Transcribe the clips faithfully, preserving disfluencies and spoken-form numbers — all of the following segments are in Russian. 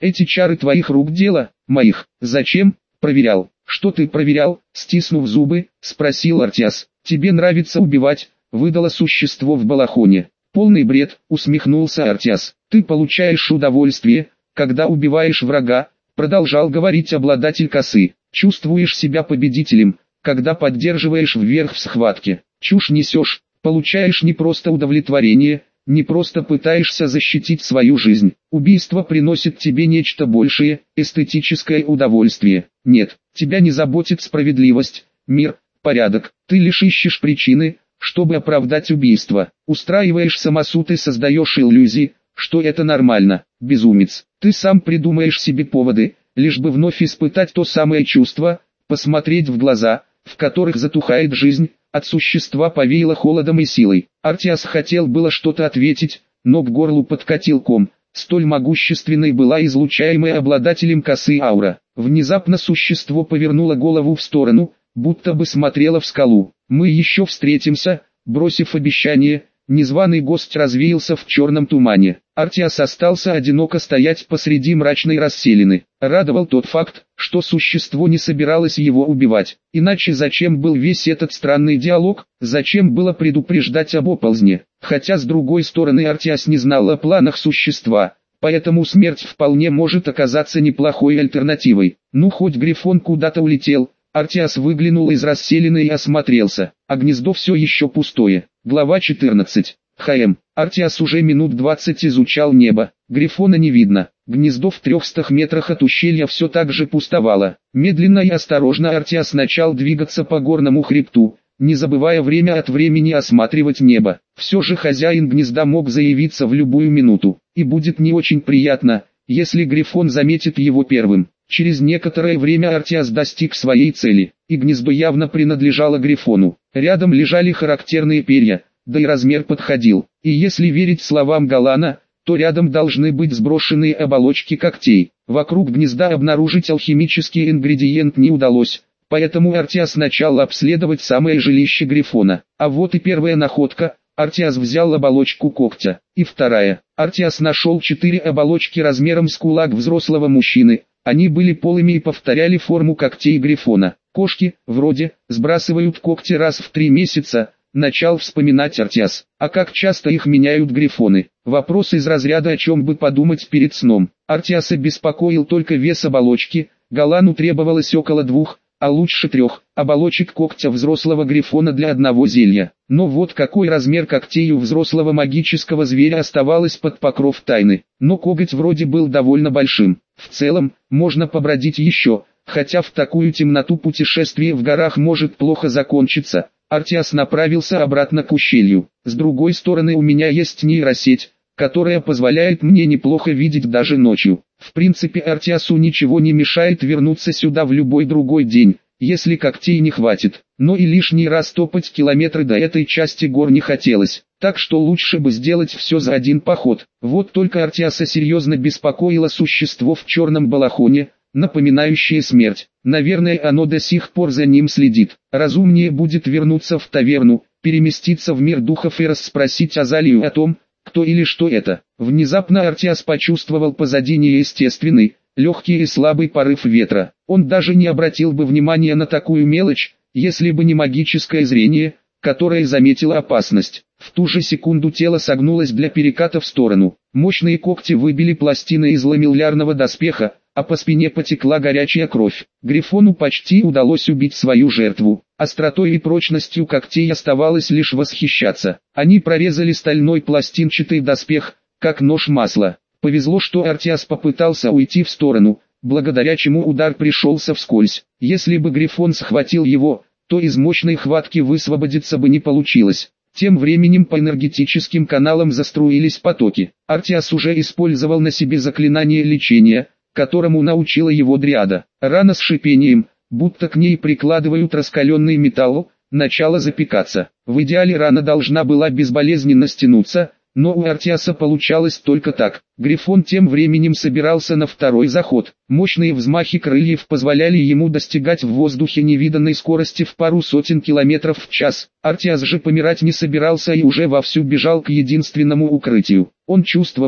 Эти чары твоих рук дело, моих. Зачем? Проверял. Что ты проверял? Стиснув зубы, спросил Артиас. Тебе нравится убивать? Выдало существо в балахоне. Полный бред, усмехнулся Артиас. Ты получаешь удовольствие, когда убиваешь врага, продолжал говорить обладатель косы. Чувствуешь себя победителем, когда поддерживаешь вверх в схватке. Чушь несешь, получаешь не просто удовлетворение, не просто пытаешься защитить свою жизнь. Убийство приносит тебе нечто большее, эстетическое удовольствие. Нет, тебя не заботит справедливость, мир, порядок. Ты лишь ищешь причины, чтобы оправдать убийство. Устраиваешь самосуд и создаешь иллюзии, что это нормально. Безумец. Ты сам придумаешь себе поводы, лишь бы вновь испытать то самое чувство, посмотреть в глаза, в которых затухает жизнь. От существа повеяло холодом и силой. Артиас хотел было что-то ответить, но к горлу подкатил ком. Столь могущественной была излучаемая обладателем косы аура. Внезапно существо повернуло голову в сторону, будто бы смотрело в скалу. «Мы еще встретимся», бросив обещание, незваный гость развеялся в черном тумане. Артиас остался одиноко стоять посреди мрачной расселины. Радовал тот факт, что существо не собиралось его убивать. Иначе зачем был весь этот странный диалог, зачем было предупреждать об оползне? Хотя с другой стороны Артиас не знал о планах существа, поэтому смерть вполне может оказаться неплохой альтернативой. Ну хоть Грифон куда-то улетел. Артиас выглянул из расселины и осмотрелся, а гнездо все еще пустое. Глава четырнадцать. ХМ. Артиас уже минут двадцать изучал небо. Грифона не видно. Гнездо в трехстах метрах от ущелья все так же пустовало. Медленно и осторожно Артиас начал двигаться по горному хребту, не забывая время от времени осматривать небо. Все же хозяин гнезда мог заявиться в любую минуту, и будет не очень приятно, если Грифон заметит его первым. Через некоторое время Артиас достиг своей цели, и гнездо явно принадлежало Грифону. Рядом лежали характерные перья, да и размер подходил. И если верить словам Галана, то рядом должны быть сброшенные оболочки когтей. Вокруг гнезда обнаружить алхимический ингредиент не удалось, поэтому Артиас начал обследовать самое жилище Грифона. А вот и первая находка. Артиас взял оболочку когтя, и вторая. Артиас нашел четыре оболочки размером с кулак взрослого мужчины. Они были полыми и повторяли форму когтей Грифона. Кошки, вроде, сбрасывают когти раз в три месяца, начал вспоминать Артиас. А как часто их меняют Грифоны? Вопрос из разряда о чем бы подумать перед сном. Артиаса беспокоил только вес оболочки. Галану требовалось около двух, а лучше трех, оболочек когтя взрослого Грифона для одного зелья. Но вот какой размер когтей у взрослого магического зверя оставалось под покров тайны. Но коготь вроде был довольно большим. В целом, можно побродить еще, хотя в такую темноту путешествие в горах может плохо закончиться. Артиас направился обратно к ущелью. С другой стороны у меня есть нейросеть, которая позволяет мне неплохо видеть даже ночью. В принципе Артиасу ничего не мешает вернуться сюда в любой другой день, если когтей не хватит. Но и лишний раз топать километры до этой части гор не хотелось, так что лучше бы сделать все за один поход. Вот только Артиаса серьезно беспокоило существо в черном балахоне, напоминающее смерть. Наверное, оно до сих пор за ним следит. Разумнее будет вернуться в таверну, переместиться в мир духов и расспросить Азалию о том, кто или что это. Внезапно Артиас почувствовал позади неестественный, легкий и слабый порыв ветра. Он даже не обратил бы внимания на такую мелочь, если бы не магическое зрение, которое заметило опасность. В ту же секунду тело согнулось для переката в сторону. Мощные когти выбили пластины из ламеллярного доспеха, а по спине потекла горячая кровь. Грифону почти удалось убить свою жертву. Остротой и прочностью когтей оставалось лишь восхищаться. Они прорезали стальной пластинчатый доспех, как нож масла. Повезло, что Артиас попытался уйти в сторону, благодаря чему удар пришелся вскользь. Если бы Грифон схватил его, то из мощной хватки высвободиться бы не получилось. Тем временем по энергетическим каналам заструились потоки. Артиас уже использовал на себе заклинание лечения, которому научила его дриада. Рана с шипением, будто к ней прикладывают раскаленный металл, начала запекаться. В идеале рана должна была безболезненно стянуться, но у Артиаса получалось только так. Грифон тем временем собирался на второй заход. Мощные взмахи крыльев позволяли ему достигать в воздухе невиданной скорости в пару сотен километров в час. Артиас же помирать не собирался и уже вовсю бежал к единственному укрытию. Он чувствовал,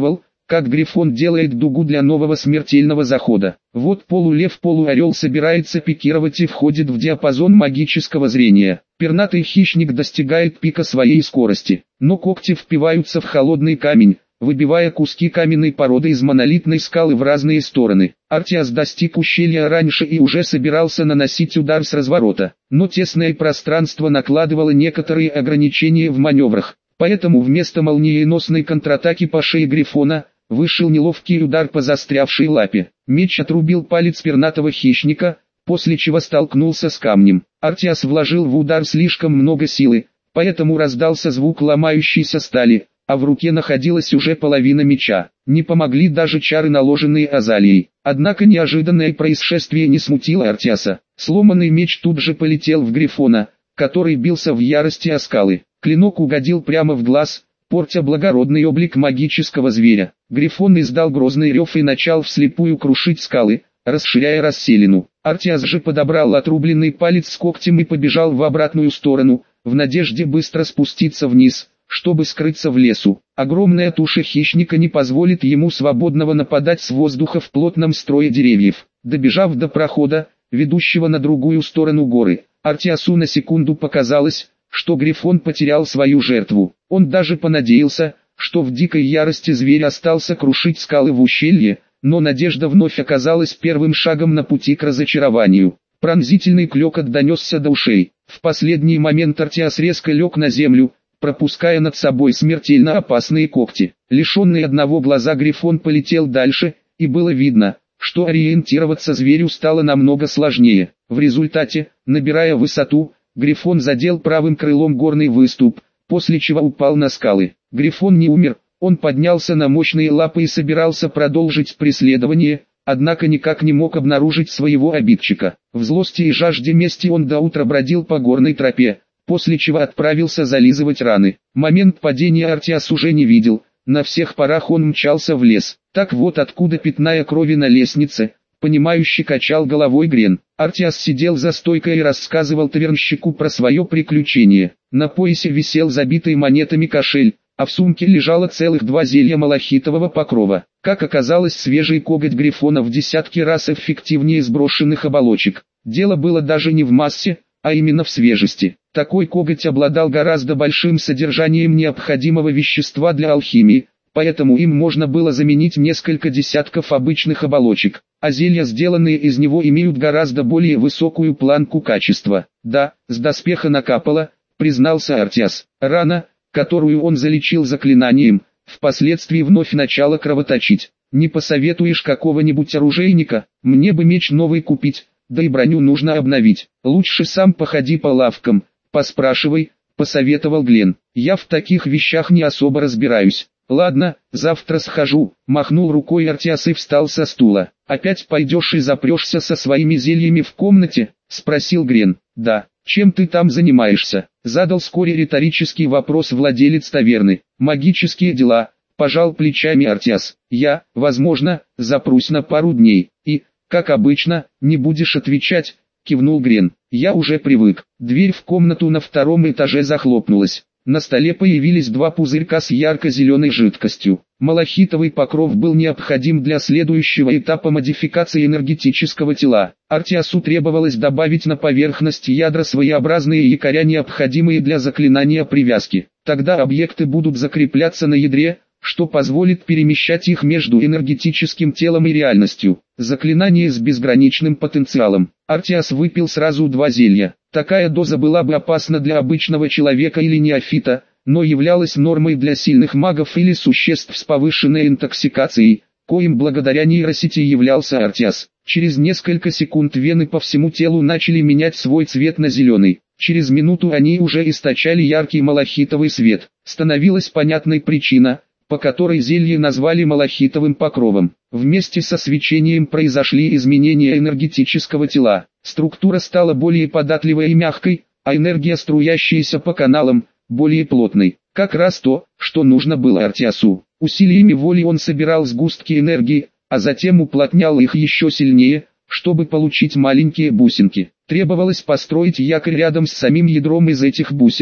как Грифон делает дугу для нового смертельного захода. Вот полулев-полуорел собирается пикировать и входит в диапазон магического зрения. Пернатый хищник достигает пика своей скорости, но когти впиваются в холодный камень, выбивая куски каменной породы из монолитной скалы в разные стороны. Артиас достиг ущелья раньше и уже собирался наносить удар с разворота, но тесное пространство накладывало некоторые ограничения в маневрах, поэтому вместо молниеносной контратаки по шее Грифона, вышел неловкий удар по застрявшей лапе. Меч отрубил палец пернатого хищника, после чего столкнулся с камнем. Артиас вложил в удар слишком много силы, поэтому раздался звук ломающейся стали, а в руке находилась уже половина меча. Не помогли даже чары, наложенные Азалией. Однако неожиданное происшествие не смутило Артиаса. Сломанный меч тут же полетел в Грифона, который бился в ярости о скалы. Клинок угодил прямо в глаз, портя благородный облик магического зверя. Грифон издал грозный рев и начал вслепую крушить скалы, расширяя расселину. Артиас же подобрал отрубленный палец с когтем и побежал в обратную сторону, в надежде быстро спуститься вниз, чтобы скрыться в лесу. Огромная туша хищника не позволит ему свободного нападать с воздуха в плотном строе деревьев. Добежав до прохода, ведущего на другую сторону горы, Артиасу на секунду показалось, что Грифон потерял свою жертву. Он даже понадеялся, что в дикой ярости зверь остался крушить скалы в ущелье, но надежда вновь оказалась первым шагом на пути к разочарованию. Пронзительный клёкот донесся до ушей. В последний момент Артиас резко лег на землю, пропуская над собой смертельно опасные когти. Лишенный одного глаза Грифон полетел дальше, и было видно, что ориентироваться зверю стало намного сложнее. В результате, набирая высоту, Грифон задел правым крылом горный выступ, после чего упал на скалы. Грифон не умер, он поднялся на мощные лапы и собирался продолжить преследование, однако никак не мог обнаружить своего обидчика. В злости и жажде мести он до утра бродил по горной тропе, после чего отправился зализывать раны. Момент падения Артиас уже не видел, на всех парах он мчался в лес. Так вот откуда пятная крови на лестнице, понимающе качал головой Грен. Артиас сидел за стойкой и рассказывал тавернщику про свое приключение. На поясе висел забитый монетами кошель, а в сумке лежало целых два зелья малахитового покрова. Как оказалось, свежий коготь Грифона в десятки раз эффективнее сброшенных оболочек. Дело было даже не в массе, а именно в свежести. Такой коготь обладал гораздо большим содержанием необходимого вещества для алхимии, поэтому им можно было заменить несколько десятков обычных оболочек, а зелья, сделанные из него, имеют гораздо более высокую планку качества. Да, с доспеха накапало, признался Артиас. Рана, которую он залечил заклинанием, впоследствии вновь начала кровоточить. Не посоветуешь какого-нибудь оружейника? Мне бы меч новый купить, да и броню нужно обновить. Лучше сам походи по лавкам, поспрашивай, посоветовал Глен. Я в таких вещах не особо разбираюсь. Ладно, завтра схожу, махнул рукой Артиас и встал со стула. Опять пойдешь и запрешься со своими зельями в комнате? Спросил Грен. Да. Чем ты там занимаешься? Задал вскоре риторический вопрос владелец таверны. Магические дела, пожал плечами Артиас. Я, возможно, запрусь на пару дней. И, как обычно, не будешь отвечать, кивнул Грен. Я уже привык. Дверь в комнату на втором этаже захлопнулась. На столе появились два пузырька с ярко-зеленой жидкостью. Малахитовый покров был необходим для следующего этапа модификации энергетического тела. Артиасу требовалось добавить на поверхность ядра своеобразные якоря, необходимые для заклинания привязки. Тогда объекты будут закрепляться на ядре, что позволит перемещать их между энергетическим телом и реальностью. Заклинание с безграничным потенциалом. Артиас выпил сразу два зелья. Такая доза была бы опасна для обычного человека или неофита, но являлась нормой для сильных магов или существ с повышенной интоксикацией, коим благодаря нейросети являлся Артиас. Через несколько секунд вены по всему телу начали менять свой цвет на зеленый. Через минуту они уже источали яркий малахитовый свет. Становилась понятной причина, по которой зелье назвали малахитовым покровом. Вместе со свечением произошли изменения энергетического тела. Структура стала более податливой и мягкой, а энергия, струящаяся по каналам, более плотной. Как раз то, что нужно было Артиасу. Усилиями воли он собирал сгустки энергии, а затем уплотнял их еще сильнее, чтобы получить маленькие бусинки. Требовалось построить якорь рядом с самим ядром из этих бусинок.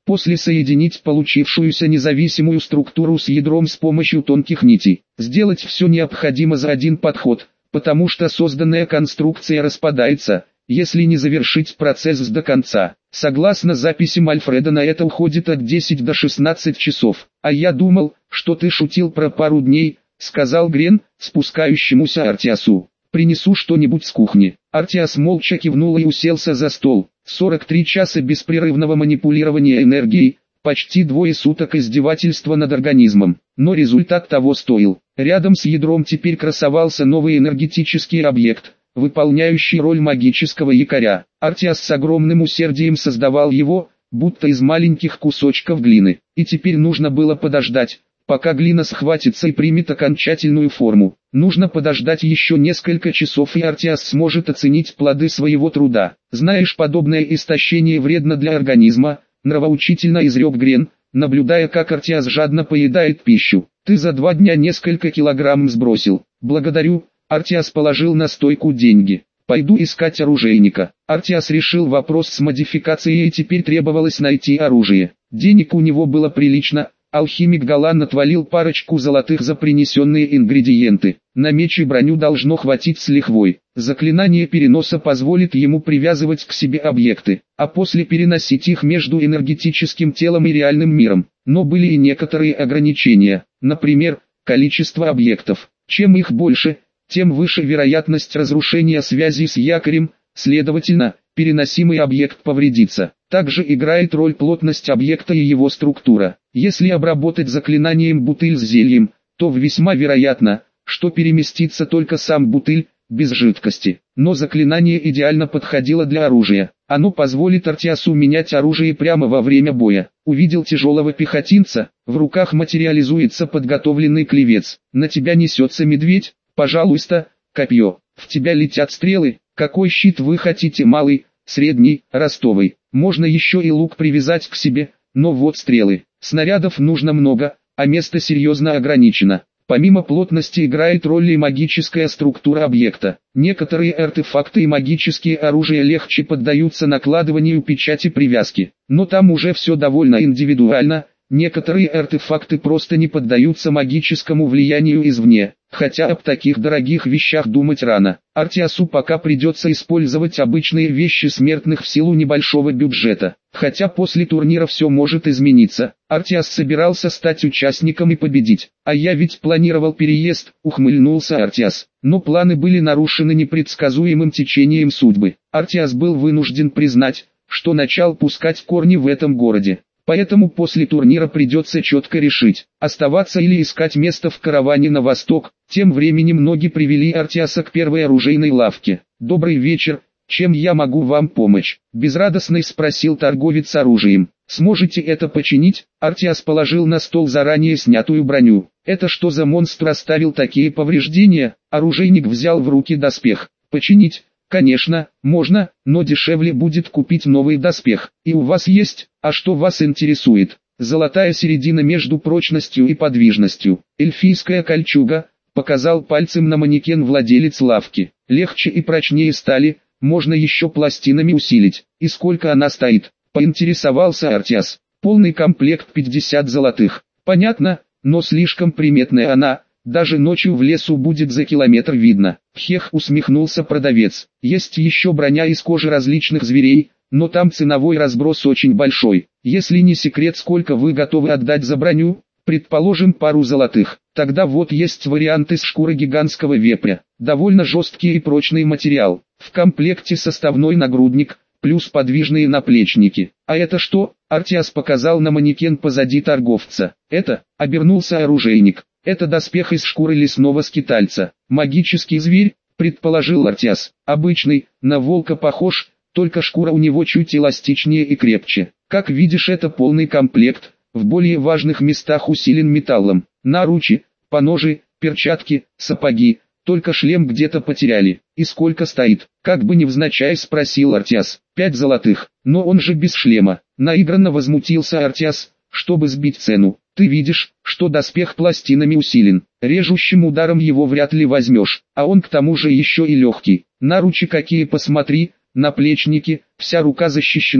После соединить получившуюся независимую структуру с ядром с помощью тонких нитей. Сделать все необходимо за один подход, потому что созданная конструкция распадается, если не завершить процесс до конца. Согласно записям Альфреда, на это уходит от десяти до шестнадцати часов. А я думал, что ты шутил про пару дней, сказал Грен, спускающемуся Артиасу. Принесу что-нибудь с кухни. Артиас молча кивнул и уселся за стол. сорок три часа беспрерывного манипулирования энергией, почти двое суток издевательства над организмом. Но результат того стоил. Рядом с ядром теперь красовался новый энергетический объект, выполняющий роль магического якоря. Артиас с огромным усердием создавал его, будто из маленьких кусочков глины. И теперь нужно было подождать, пока глина схватится и примет окончательную форму. Нужно подождать еще несколько часов, и Артиас сможет оценить плоды своего труда. Знаешь, подобное истощение вредно для организма, нравоучительно изрек Грен, наблюдая, как Артиас жадно поедает пищу. Ты за два дня несколько килограмм сбросил. Благодарю. Артиас положил на стойку деньги. Пойду искать оружейника. Артиас решил вопрос с модификацией, и теперь требовалось найти оружие. Денег у него было прилично. Алхимик Галан отвалил парочку золотых за принесенные ингредиенты. На меч и броню должно хватить с лихвой. Заклинание переноса позволит ему привязывать к себе объекты, а после переносить их между энергетическим телом и реальным миром. Но были и некоторые ограничения. Например, количество объектов. Чем их больше, тем выше вероятность разрушения связи с якорем, следовательно, переносимый объект повредится. Также играет роль плотность объекта и его структура. Если обработать заклинанием бутыль с зельем, то весьма вероятно, что переместится только сам бутыль, без жидкости. Но заклинание идеально подходило для оружия. Оно позволит Артиасу менять оружие прямо во время боя. Увидел тяжелого пехотинца, в руках материализуется подготовленный клевец. На тебя несется медведь, пожалуйста, копье. В тебя летят стрелы. Какой щит вы хотите, малый, средний, ростовый? Можно еще и лук привязать к себе, но вот стрелы. Снарядов нужно много, а место серьезно ограничено. Помимо плотности играет роль и магическая структура объекта. Некоторые артефакты и магические оружия легче поддаются накладыванию печати привязки. Но там уже все довольно индивидуально. Некоторые артефакты просто не поддаются магическому влиянию извне, хотя об таких дорогих вещах думать рано. Артиасу пока придется использовать обычные вещи смертных в силу небольшого бюджета. Хотя после турнира все может измениться. Артиас собирался стать участником и победить. А я ведь планировал переезд, ухмыльнулся Артиас. Но планы были нарушены непредсказуемым течением судьбы. Артиас был вынужден признать, что начал пускать корни в этом городе. Поэтому после турнира придется четко решить, оставаться или искать место в караване на восток. Тем временем ноги привели Артиаса к первой оружейной лавке. «Добрый вечер, чем я могу вам помочь?» – безрадостно спросил торговец оружием. «Сможете это починить?» Артиас положил на стол заранее снятую броню. «Это что за монстр оставил такие повреждения?» Оружейник взял в руки доспех. «Починить? Конечно, можно, но дешевле будет купить новый доспех. И у вас есть, а что вас интересует?» «Золотая середина между прочностью и подвижностью. Эльфийская кольчуга», показал пальцем на манекен владелец лавки. «Легче и прочнее стали, можно еще пластинами усилить». «И сколько она стоит?» поинтересовался Артиас. «Полный комплект пятьдесят золотых». «Понятно, но слишком приметная она. Даже ночью в лесу будет за километр видно». «Хех», усмехнулся продавец. «Есть еще броня из кожи различных зверей, но там ценовой разброс очень большой. Если не секрет, сколько вы готовы отдать за броню?» «Предположим, пару золотых. Тогда вот есть варианты с шкуры гигантского вепря. Довольно жесткий и прочный материал. В комплекте составной нагрудник, плюс подвижные наплечники». «А это что?» Артиас показал на манекен позади торговца. «Это», обернулся оружейник. «Это доспех из шкуры лесного скитальца. Магический зверь», предположил Артиас. «Обычный, на волка похож, только шкура у него чуть эластичнее и крепче. Как видишь, это полный комплект, в более важных местах усилен металлом. Наручи, поножи, перчатки, сапоги, только шлем где-то потеряли». «И сколько стоит?» как бы невзначай спросил Артиас. «Пять золотых, но он же без шлема». Наигранно возмутился Артиас, чтобы сбить цену. «Ты видишь, что доспех пластинами усилен. Режущим ударом его вряд ли возьмешь, а он к тому же еще и легкий. Наручи какие, посмотри, наплечники, вся рука защищена,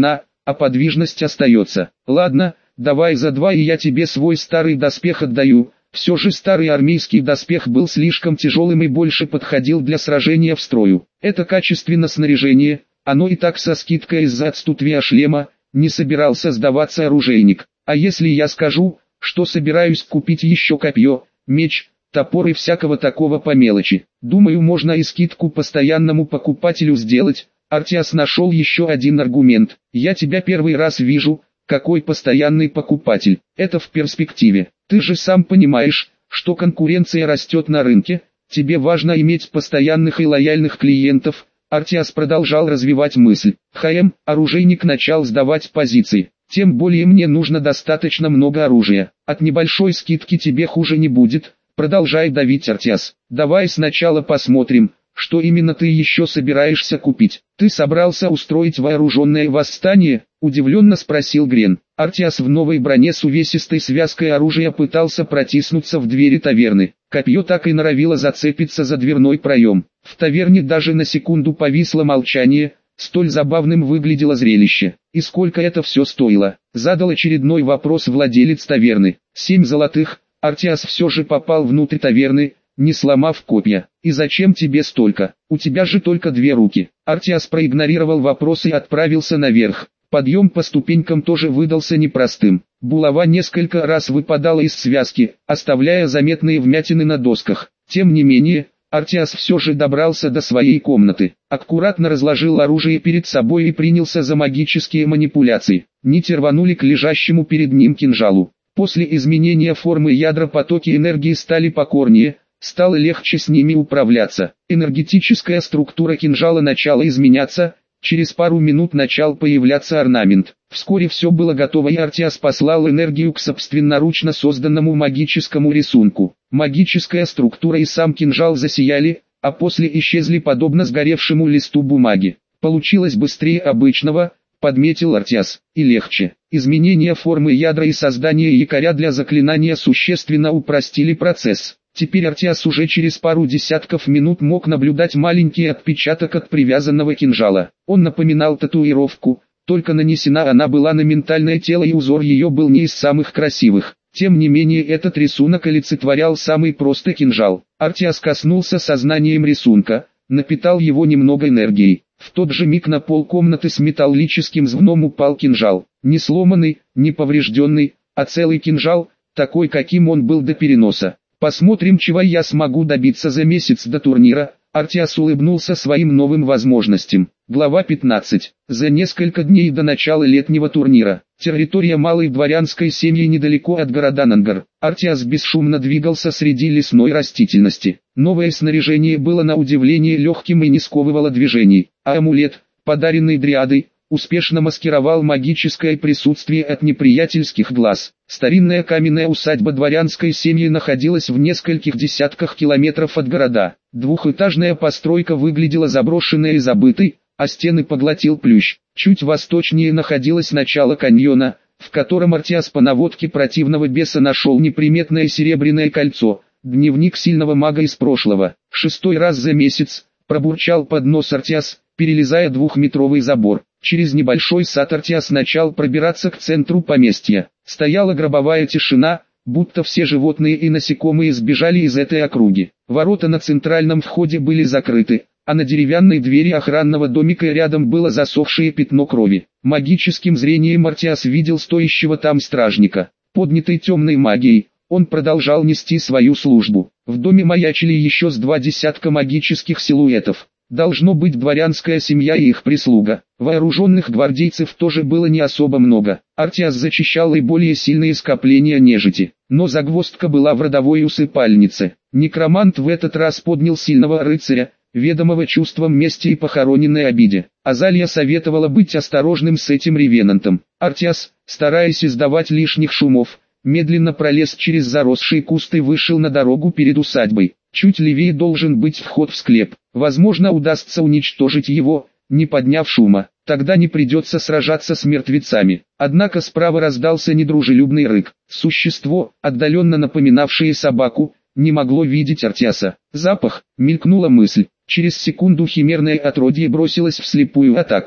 а подвижность остается. Ладно, давай за два и я тебе свой старый доспех отдаю. Все же старый армейский доспех был слишком тяжелым и больше подходил для сражения в строю. Это качественно снаряжение, оно и так со скидкой из-за отсутствия шлема, не собирался сдаваться оружейник. А если я скажу, что собираюсь купить еще копье, меч, топор и всякого такого по мелочи? Думаю, можно и скидку постоянному покупателю сделать. Артиас нашел еще один аргумент. Я тебя первый раз вижу, какой постоянный покупатель. Это в перспективе. Ты же сам понимаешь, что конкуренция растет на рынке. Тебе важно иметь постоянных и лояльных клиентов. Артиас продолжал развивать мысль. ХМ, оружейник начал сдавать позиции. Тем более мне нужно достаточно много оружия. От небольшой скидки тебе хуже не будет. Продолжай давить, Артиас. Давай сначала посмотрим, что именно ты еще собираешься купить. Ты собрался устроить вооруженное восстание? Удивленно спросил Грен. Артиас в новой броне с увесистой связкой оружия пытался протиснуться в двери таверны. Копье так и норовило зацепиться за дверной проем. В таверне даже на секунду повисло молчание, столь забавным выглядело зрелище. И сколько это все стоило? Задал очередной вопрос владелец таверны. Семь золотых. Артиас все же попал внутрь таверны, не сломав копья. И зачем тебе столько? У тебя же только две руки. Артиас проигнорировал вопрос и отправился наверх. Подъем по ступенькам тоже выдался непростым. Булава несколько раз выпадала из связки, оставляя заметные вмятины на досках. Тем не менее, Артиас все же добрался до своей комнаты. Аккуратно разложил оружие перед собой и принялся за магические манипуляции. Нити рванули к лежащему перед ним кинжалу. После изменения формы ядра потоки энергии стали покорнее, стало легче с ними управляться. Энергетическая структура кинжала начала изменяться, через пару минут начал появляться орнамент. Вскоре все было готово и Артиас послал энергию к собственноручно созданному магическому рисунку. Магическая структура и сам кинжал засияли, а после исчезли подобно сгоревшему листу бумаги. Получилось быстрее обычного, подметил Артиас, и легче. Изменение формы ядра и создание якоря для заклинания существенно упростили процесс. Теперь Артиас уже через пару десятков минут мог наблюдать маленький отпечаток от привязанного кинжала. Он напоминал татуировку, только нанесена она была на ментальное тело и узор ее был не из самых красивых. Тем не менее этот рисунок олицетворял самый простой кинжал. Артиас коснулся сознанием рисунка, напитал его немного энергией. В тот же миг на пол комнаты с металлическим звоном упал кинжал. Не сломанный, не поврежденный, а целый кинжал, такой каким он был до переноса. Посмотрим, чего я смогу добиться за месяц до турнира. Артиас улыбнулся своим новым возможностям. Глава пятнадцать. За несколько дней до начала летнего турнира. Территория малой дворянской семьи недалеко от города Нангар. Артиас бесшумно двигался среди лесной растительности. Новое снаряжение было на удивление легким и не сковывало движений. А амулет, подаренный Дриадой, успешно маскировал магическое присутствие от неприятельских глаз. Старинная каменная усадьба дворянской семьи находилась в нескольких десятках километров от города. Двухэтажная постройка выглядела заброшенной и забытой, а стены поглотил плющ. Чуть восточнее находилось начало каньона, в котором Артиас по наводке противного беса нашел неприметное серебряное кольцо, дневник сильного мага из прошлого. Шестой раз за месяц, пробурчал под нос Артиас, перелезая двухметровый забор. Через небольшой сад Артиас начал пробираться к центру поместья. Стояла гробовая тишина, будто все животные и насекомые сбежали из этой округи. Ворота на центральном входе были закрыты, а на деревянной двери охранного домика рядом было засохшее пятно крови. Магическим зрением Артиас видел стоящего там стражника. Поднятый темной магией, он продолжал нести свою службу. В доме маячили еще с два десятка магических силуэтов. Должно быть дворянская семья и их прислуга. Вооруженных гвардейцев тоже было не особо много. Артиас зачищал и более сильные скопления нежити. Но загвоздка была в родовой усыпальнице. Некромант в этот раз поднял сильного рыцаря, ведомого чувством мести и похороненной обиде. Азалия советовала быть осторожным с этим ревенантом. Артиас, стараясь издавать лишних шумов, медленно пролез через заросшие кусты и вышел на дорогу перед усадьбой. Чуть левее должен быть вход в склеп. Возможно, удастся уничтожить его, не подняв шума. Тогда не придется сражаться с мертвецами. Однако справа раздался недружелюбный рык. Существо, отдаленно напоминавшее собаку, не могло видеть Артиаса. Запах, мелькнула мысль. Через секунду химерное отродье бросилось в слепую атаку.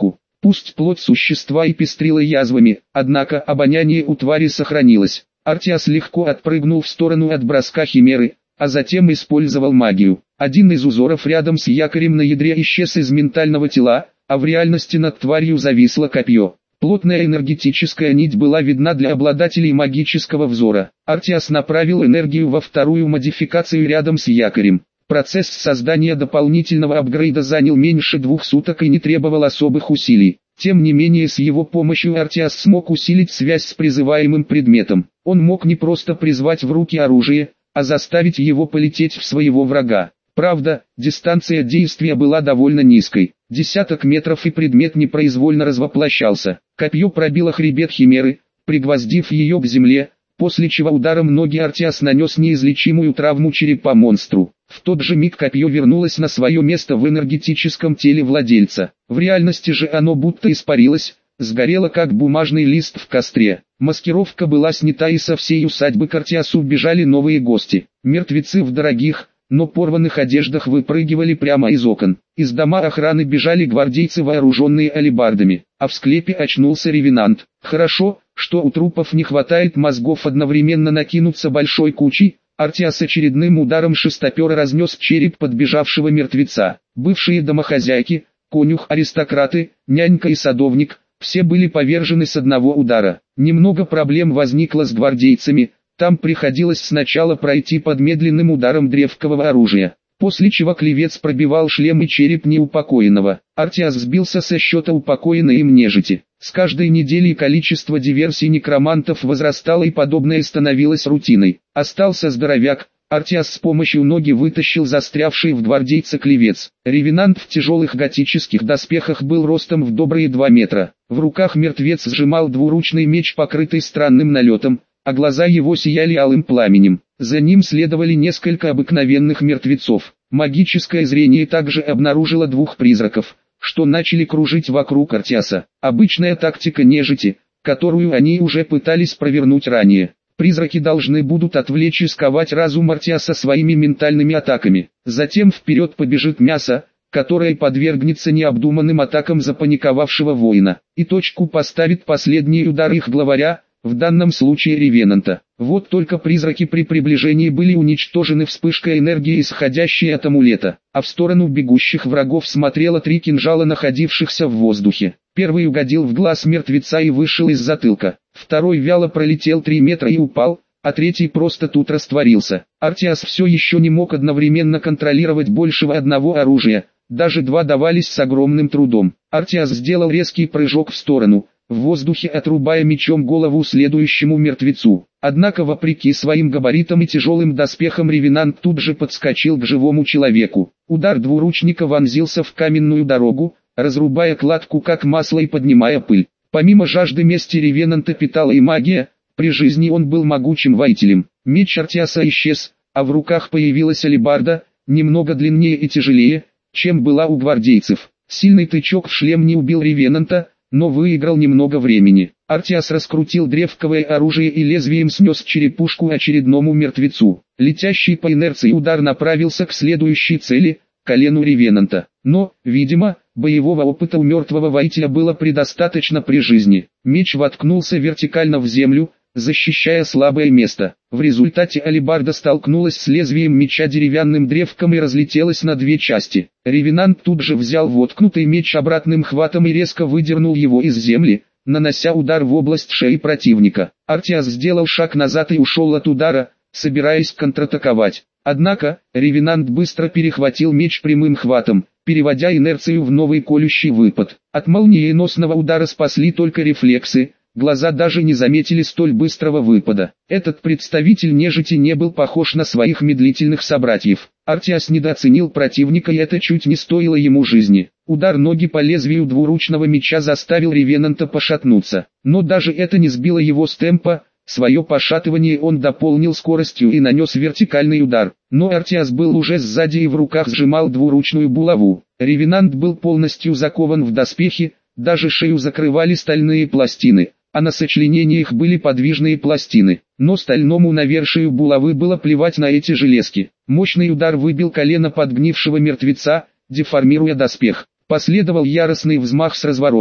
Пусть плоть существа и пестрила язвами, однако обоняние у твари сохранилось. Артиас легко отпрыгнул в сторону от броска химеры, а затем использовал магию. Один из узоров рядом с якорем на ядре исчез из ментального тела, а в реальности над тварью зависло копье. Плотная энергетическая нить была видна для обладателей магического взора. Артиас направил энергию во вторую модификацию рядом с якорем. Процесс создания дополнительного апгрейда занял меньше двух суток и не требовал особых усилий. Тем не менее, с его помощью Артиас смог усилить связь с призываемым предметом. Он мог не просто призвать в руки оружие, а заставить его полететь в своего врага. Правда, дистанция действия была довольно низкой. Десяток метров и предмет непроизвольно развоплощался. Копье пробило хребет химеры, пригвоздив ее к земле, после чего ударом ноги Артиас нанес неизлечимую травму черепа монстру. В тот же миг копье вернулось на свое место в энергетическом теле владельца. В реальности же оно будто испарилось, сгорело как бумажный лист в костре. Маскировка была снята, и со всей усадьбы к Артиасу бежали новые гости. Мертвецы в дорогих, но порванных одеждах выпрыгивали прямо из окон. Из дома охраны бежали гвардейцы, вооруженные алебардами, а в склепе очнулся ревенант. Хорошо, что у трупов не хватает мозгов одновременно накинуться большой кучей. Артиас очередным ударом шестопера разнес череп подбежавшего мертвеца. Бывшие домохозяйки, конюх, аристократы, нянька и садовник – все были повержены с одного удара. Немного проблем возникло с гвардейцами. Там приходилось сначала пройти под медленным ударом древкового оружия, после чего клевец пробивал шлем и череп неупокоенного. Артиас сбился со счета упокоенной им нежити. С каждой неделей количество диверсий некромантов возрастало, и подобное становилось рутиной. Остался здоровяк. Артиас с помощью ноги вытащил застрявший в гвардейца клевец. Ревенант в тяжелых готических доспехах был ростом в добрые два метра. В руках мертвец сжимал двуручный меч, покрытый странным налетом, а глаза его сияли алым пламенем. За ним следовали несколько обыкновенных мертвецов. Магическое зрение также обнаружило двух призраков, что начали кружить вокруг Артиаса. Обычная тактика нежити, которую они уже пытались провернуть ранее. Призраки должны будут отвлечь и сковать разум Артиаса своими ментальными атаками. Затем вперед побежит мясо, которое подвергнется необдуманным атакам запаниковавшего воина, и точку поставит последний удар их главаря, в данном случае ревенанта. Вот только призраки при приближении были уничтожены вспышкой энергии, исходящей от амулета, а в сторону бегущих врагов смотрело три кинжала, находившихся в воздухе. Первый угодил в глаз мертвеца и вышел из затылка, второй вяло пролетел три метра и упал, а третий просто тут растворился. Артиас все еще не мог одновременно контролировать большего одного оружия, даже два давались с огромным трудом. Артиас сделал резкий прыжок в сторону, в воздухе отрубая мечом голову следующему мертвецу. Однако вопреки своим габаритам и тяжелым доспехам ревенант тут же подскочил к живому человеку. Удар двуручника вонзился в каменную дорогу, разрубая кладку как масло и поднимая пыль. Помимо жажды мести ревенанта питала и магия, при жизни он был могучим воителем. Меч Артиаса исчез, а в руках появилась алебарда, немного длиннее и тяжелее, чем была у гвардейцев. Сильный тычок в шлем не убил ревенанта, но выиграл немного времени. Артиас раскрутил древковое оружие и лезвием снес черепушку очередному мертвецу. Летящий по инерции удар направился к следующей цели, колену ревенанта. Но, видимо, боевого опыта у мертвого воителя было предостаточно при жизни. Меч воткнулся вертикально в землю, защищая слабое место. В результате алебарда столкнулась с лезвием меча деревянным древком и разлетелась на две части. Ревенант тут же взял воткнутый меч обратным хватом и резко выдернул его из земли, нанося удар в область шеи противника. Артиас сделал шаг назад и ушел от удара, собираясь контратаковать. Однако, ревенант быстро перехватил меч прямым хватом, переводя инерцию в новый колющий выпад. От молниеносного удара спасли только рефлексы. Глаза даже не заметили столь быстрого выпада. Этот представитель нежити не был похож на своих медлительных собратьев. Артиас недооценил противника, и это чуть не стоило ему жизни. Удар ноги по лезвию двуручного меча заставил ревенанта пошатнуться. Но даже это не сбило его с темпа. Свое пошатывание он дополнил скоростью и нанес вертикальный удар. Но Артиас был уже сзади и в руках сжимал двуручную булаву. Ревенант был полностью закован в доспехи, даже шею закрывали стальные пластины, а на сочленениях были подвижные пластины. Но стальному навершию булавы было плевать на эти железки. Мощный удар выбил колено подгнившего мертвеца, деформируя доспех. Последовал яростный взмах с разворота,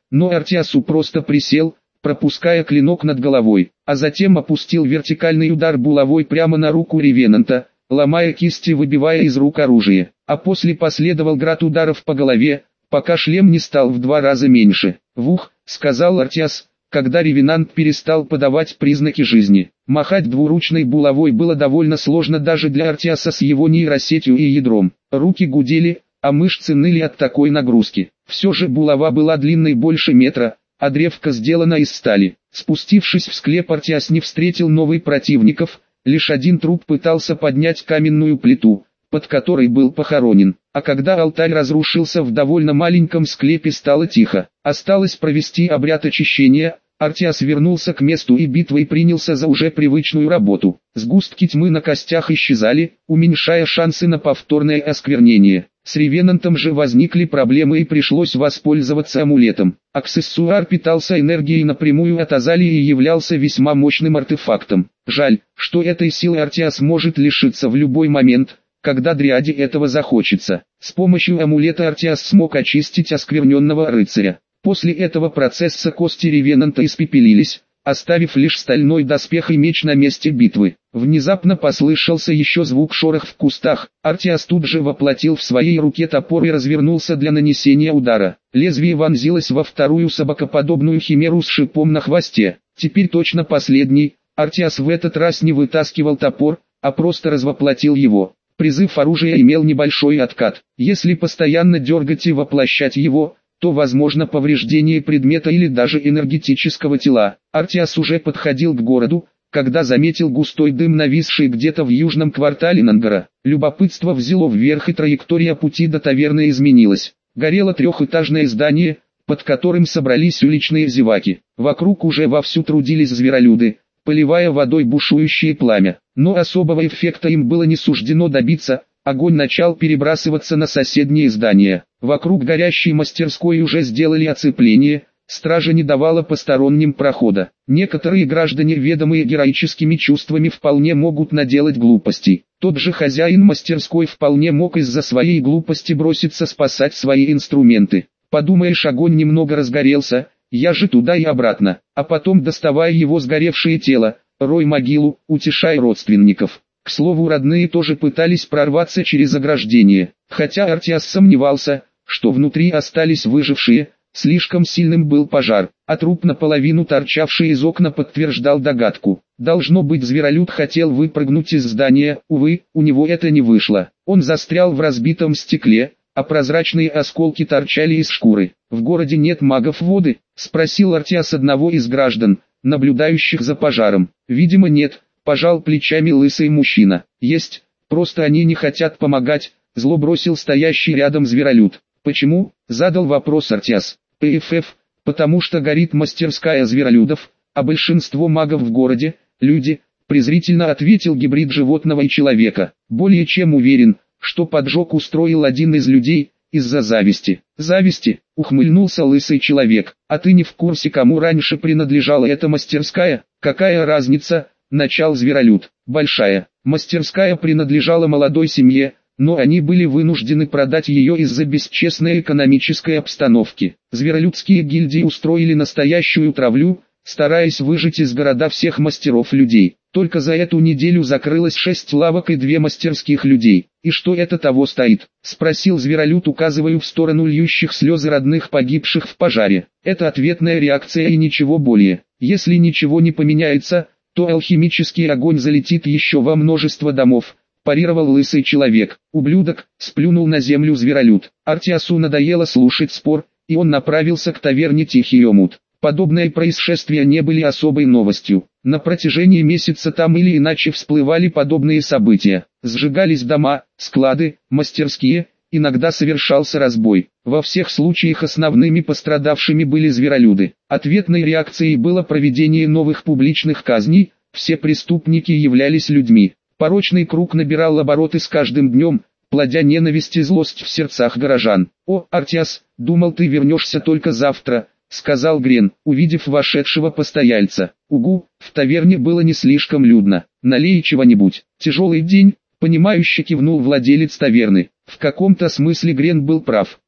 но Артиасу просто присел, пропуская клинок над головой, а затем опустил вертикальный удар булавой прямо на руку Ревенанта, ломая кисти, выбивая из рук оружие, а после последовал град ударов по голове, пока шлем не стал в два раза меньше. «Вух», — сказал Артиас, когда Ревенант перестал подавать признаки жизни. Махать двуручной булавой было довольно сложно даже для Артиаса с его нейросетью и ядром. Руки гудели, а мышцы ныли от такой нагрузки. Все же булава была длинной больше метра, а древко сделано из стали. Спустившись в склеп, Артиас не встретил новых противников, лишь один труп пытался поднять каменную плиту, под которой был похоронен. А когда алтарь разрушился в довольно маленьком склепе, стало тихо. Осталось провести обряд очищения. Артиас вернулся к месту и битвы и принялся за уже привычную работу. Сгустки тьмы на костях исчезали, уменьшая шансы на повторное осквернение. С Ревенантом же возникли проблемы и пришлось воспользоваться амулетом. Аксессуар питался энергией напрямую от Азалии и являлся весьма мощным артефактом. Жаль, что этой силы Артиас может лишиться в любой момент, когда Дриаде этого захочется. С помощью амулета Артиас смог очистить оскверненного рыцаря. После этого процесса кости Ревенанта испепелились, оставив лишь стальной доспех и меч на месте битвы. Внезапно послышался еще звук шорох в кустах. Артиас тут же воплотил в своей руке топор и развернулся для нанесения удара. Лезвие вонзилось во вторую собакоподобную химеру с шипом на хвосте. Теперь точно последний. Артиас в этот раз не вытаскивал топор, а просто развоплотил его. Призыв оружия имел небольшой откат. Если постоянно дергать и воплощать его, то возможно повреждение предмета или даже энергетического тела. Артиас уже подходил к городу, когда заметил густой дым, нависший где-то в южном квартале Нангара. Любопытство взяло вверх, и траектория пути до таверны изменилась. Горело трехэтажное здание, под которым собрались уличные зеваки. Вокруг уже вовсю трудились зверолюды, поливая водой бушующее пламя. Но особого эффекта им было не суждено добиться. Огонь начал перебрасываться на соседние здания. Вокруг горящей мастерской уже сделали оцепление, стража не давала посторонним прохода. Некоторые граждане, ведомые героическими чувствами, вполне могут наделать глупостей. Тот же хозяин мастерской вполне мог из-за своей глупости броситься спасать свои инструменты. Подумаешь, огонь немного разгорелся, я же туда и обратно, а потом, доставая его сгоревшее тело, рой могилу, утешай родственников. К слову, родные тоже пытались прорваться через ограждение, хотя Артиас сомневался, что внутри остались выжившие, слишком сильным был пожар, а труп, наполовину торчавший из окна, подтверждал догадку. Должно быть, зверолюд хотел выпрыгнуть из здания, увы, у него это не вышло. Он застрял в разбитом стекле, а прозрачные осколки торчали из шкуры. «В городе нет магов воды?» — спросил Артиас одного из граждан, наблюдающих за пожаром. «Видимо, нет», — пожал плечами лысый мужчина. «Есть, просто они не хотят помогать», — зло бросил стоящий рядом зверолюд. «Почему?» — задал вопрос Артиас. «ПФФ, потому что горит мастерская зверолюдов, а большинство магов в городе — люди», — презрительно ответил гибрид животного и человека. «Более чем уверен, что поджог устроил один из людей, из-за зависти». «Зависти?» — ухмыльнулся лысый человек. «А ты не в курсе, кому раньше принадлежала эта мастерская?» «Какая разница?» — начал зверолюд. «Большая. Мастерская принадлежала молодой семье, но они были вынуждены продать ее из-за бесчестной экономической обстановки. Зверолюдские гильдии устроили настоящую травлю, стараясь выжать из города всех мастеров людей. Только за эту неделю закрылось шесть лавок и две мастерских людей. «И что это того стоит?» — спросил зверолюд, указывая в сторону льющих слезы родных погибших в пожаре. «Это ответная реакция и ничего более. Если ничего не поменяется, то алхимический огонь залетит еще во множество домов», — парировал лысый человек. «Ублюдок!» — сплюнул на землю зверолюд. Артиасу надоело слушать спор, и он направился к таверне «Тихий омут». Подобные происшествия не были особой новостью. На протяжении месяца там или иначе всплывали подобные события. Сжигались дома, склады, мастерские, иногда совершался разбой. Во всех случаях основными пострадавшими были зверолюды. Ответной реакцией было проведение новых публичных казней, все преступники являлись людьми. Порочный круг набирал обороты с каждым днем, плодя ненависть и злость в сердцах горожан. «О, Артиас, думал, ты вернешься только завтра», — сказал Грен, увидев вошедшего постояльца. «Угу». В таверне было не слишком людно. «Налей чего-нибудь». «Тяжелый день», — понимающе кивнул владелец таверны. В каком-то смысле Грен был прав.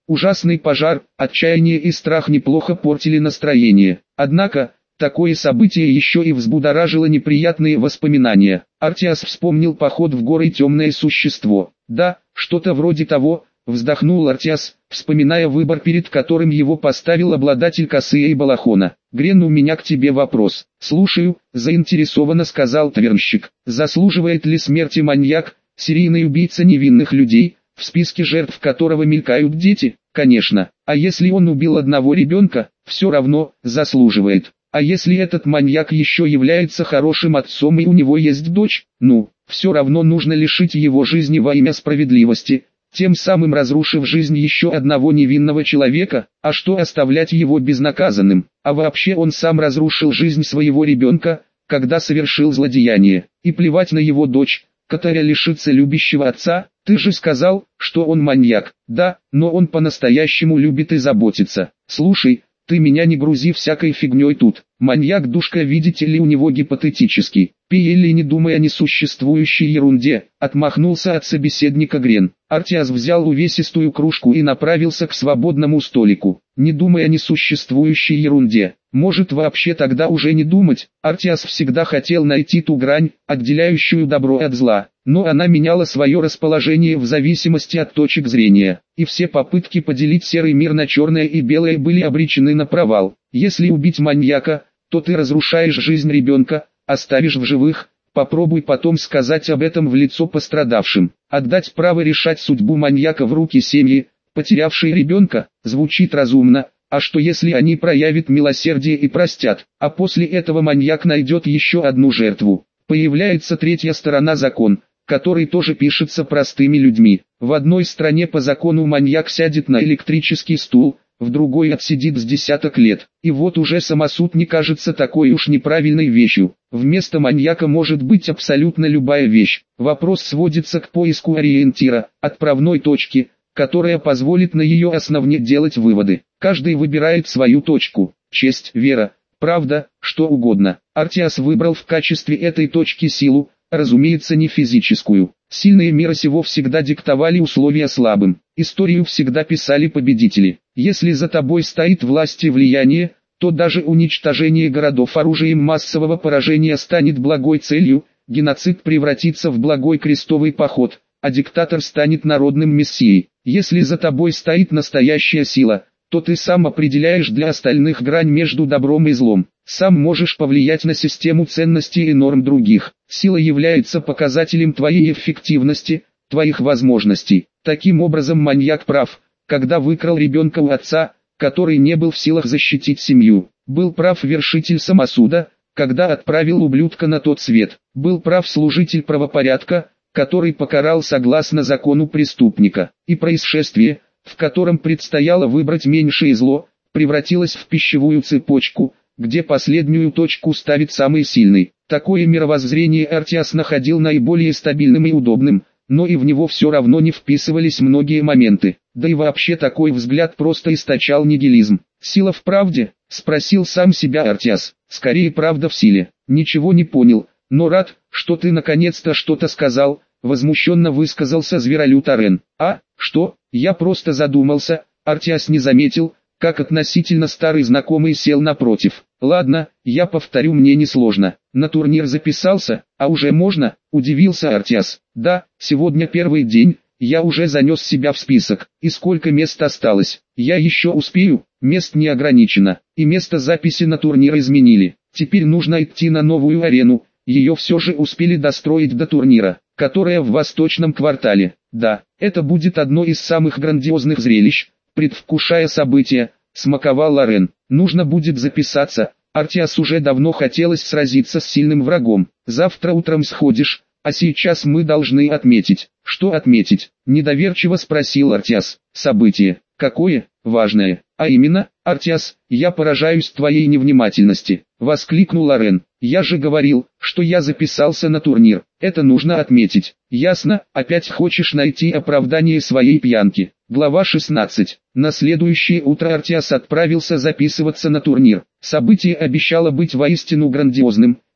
Ужасный пожар, отчаяние и страх неплохо портили настроение. Однако, такое событие еще и взбудоражило неприятные воспоминания. Артиас вспомнил поход в горы «Темное существо». Да, что-то вроде того, вздохнул Артиас, вспоминая выбор, перед которым его поставил обладатель косы и балахона. «Грен, у меня к тебе вопрос». «Слушаю», заинтересованно сказал тавернщик. «Заслуживает ли смерти маньяк, серийный убийца невинных людей, в списке жертв которого мелькают дети?» «Конечно. А если он убил одного ребенка, все равно, заслуживает. А если этот маньяк еще является хорошим отцом и у него есть дочь, ну, все равно нужно лишить его жизни во имя справедливости, тем самым разрушив жизнь еще одного невинного человека. А что оставлять его безнаказанным? А вообще он сам разрушил жизнь своего ребенка, когда совершил злодеяние. И плевать на его дочь, которая лишится любящего отца. Ты же сказал, что он маньяк». «Да, но он по-настоящему любит и заботится. Слушай, ты меня не грузи всякой фигней тут. Маньяк-душка, видите ли, у него гипотетический. Пей или не думай о несуществующей ерунде», отмахнулся от собеседника Грен. Артиас взял увесистую кружку и направился к свободному столику. «Не думай о несуществующей ерунде. Может, вообще тогда уже не думать?» Артиас всегда хотел найти ту грань, отделяющую добро от зла, но она меняла свое расположение в зависимости от точек зрения, и все попытки поделить серый мир на черное и белое были обречены на провал. Если убить маньяка, то ты разрушаешь жизнь ребенка, оставишь в живых. Попробуй потом сказать об этом в лицо пострадавшим. Отдать право решать судьбу маньяка в руки семьи, потерявшей ребенка, звучит разумно. А что если они проявят милосердие и простят, а после этого маньяк найдет еще одну жертву? Появляется третья сторона — закон, который тоже пишется простыми людьми. В одной стране по закону маньяк сядет на электрический стул, в другой отсидит с десяток лет. И вот уже самосуд не кажется такой уж неправильной вещью. Вместо маньяка может быть абсолютно любая вещь. Вопрос сводится к поиску ориентира, отправной точки, которая позволит на ее основе делать выводы. Каждый выбирает свою точку: честь, вера, правда, что угодно. Артиас выбрал в качестве этой точки силу, разумеется, не физическую. Сильные мира сего всегда диктовали условия слабым. Историю всегда писали победители. Если за тобой стоит власть и влияние, то даже уничтожение городов оружием массового поражения станет благой целью, геноцид превратится в благой крестовый поход, а диктатор станет народным мессией. Если за тобой стоит настоящая сила, то ты сам определяешь для остальных грань между добром и злом. Сам можешь повлиять на систему ценностей и норм других. Сила является показателем твоей эффективности, твоих возможностей. Таким образом, маньяк прав, когда выкрал ребенка у отца, который не был в силах защитить семью. Был прав вершитель самосуда, когда отправил ублюдка на тот свет. Был прав служитель правопорядка, который покарал согласно закону преступника. И происшествие, в котором предстояло выбрать меньшее зло, превратилось в пищевую цепочку, где последнюю точку ставит самый сильный. Такое мировоззрение Артиас находил наиболее стабильным и удобным, но и в него все равно не вписывались многие моменты. Да и вообще такой взгляд просто источал нигилизм. «Сила в правде?» — спросил сам себя Артиас. «Скорее правда в силе». «Ничего не понял, но рад, что ты наконец-то что-то сказал», — возмущенно высказался зверолюд Арен. «А, что? Я просто задумался». Артиас не заметил, как относительно старый знакомый сел напротив. «Ладно, я повторю, мне несложно. На турнир записался, а уже можно?» — удивился Артиас. «Да, сегодня первый день, я уже занес себя в список. И сколько мест осталось? Я еще успею?» «Мест не ограничено, и место записи на турнир изменили. Теперь нужно идти на новую арену, ее все же успели достроить до турнира, которая в восточном квартале. Да, это будет одно из самых грандиозных зрелищ», предвкушая события, смаковал Лорен. «Нужно будет записаться. Артиас уже давно хотелось сразиться с сильным врагом. Завтра утром сходишь, а сейчас мы должны отметить». «Что отметить?» — недоверчиво спросил Артиас. «Событие. Какое? Важное. А именно, Артиас, я поражаюсь твоей невнимательности», — воскликнул Лорен. «Я же говорил, что я записался на турнир. Это нужно отметить». «Ясно, опять хочешь найти оправдание своей пьянки». Глава шестнадцать. На следующее утро Артиас отправился записываться на турнир. Событие обещало быть воистину грандиозным,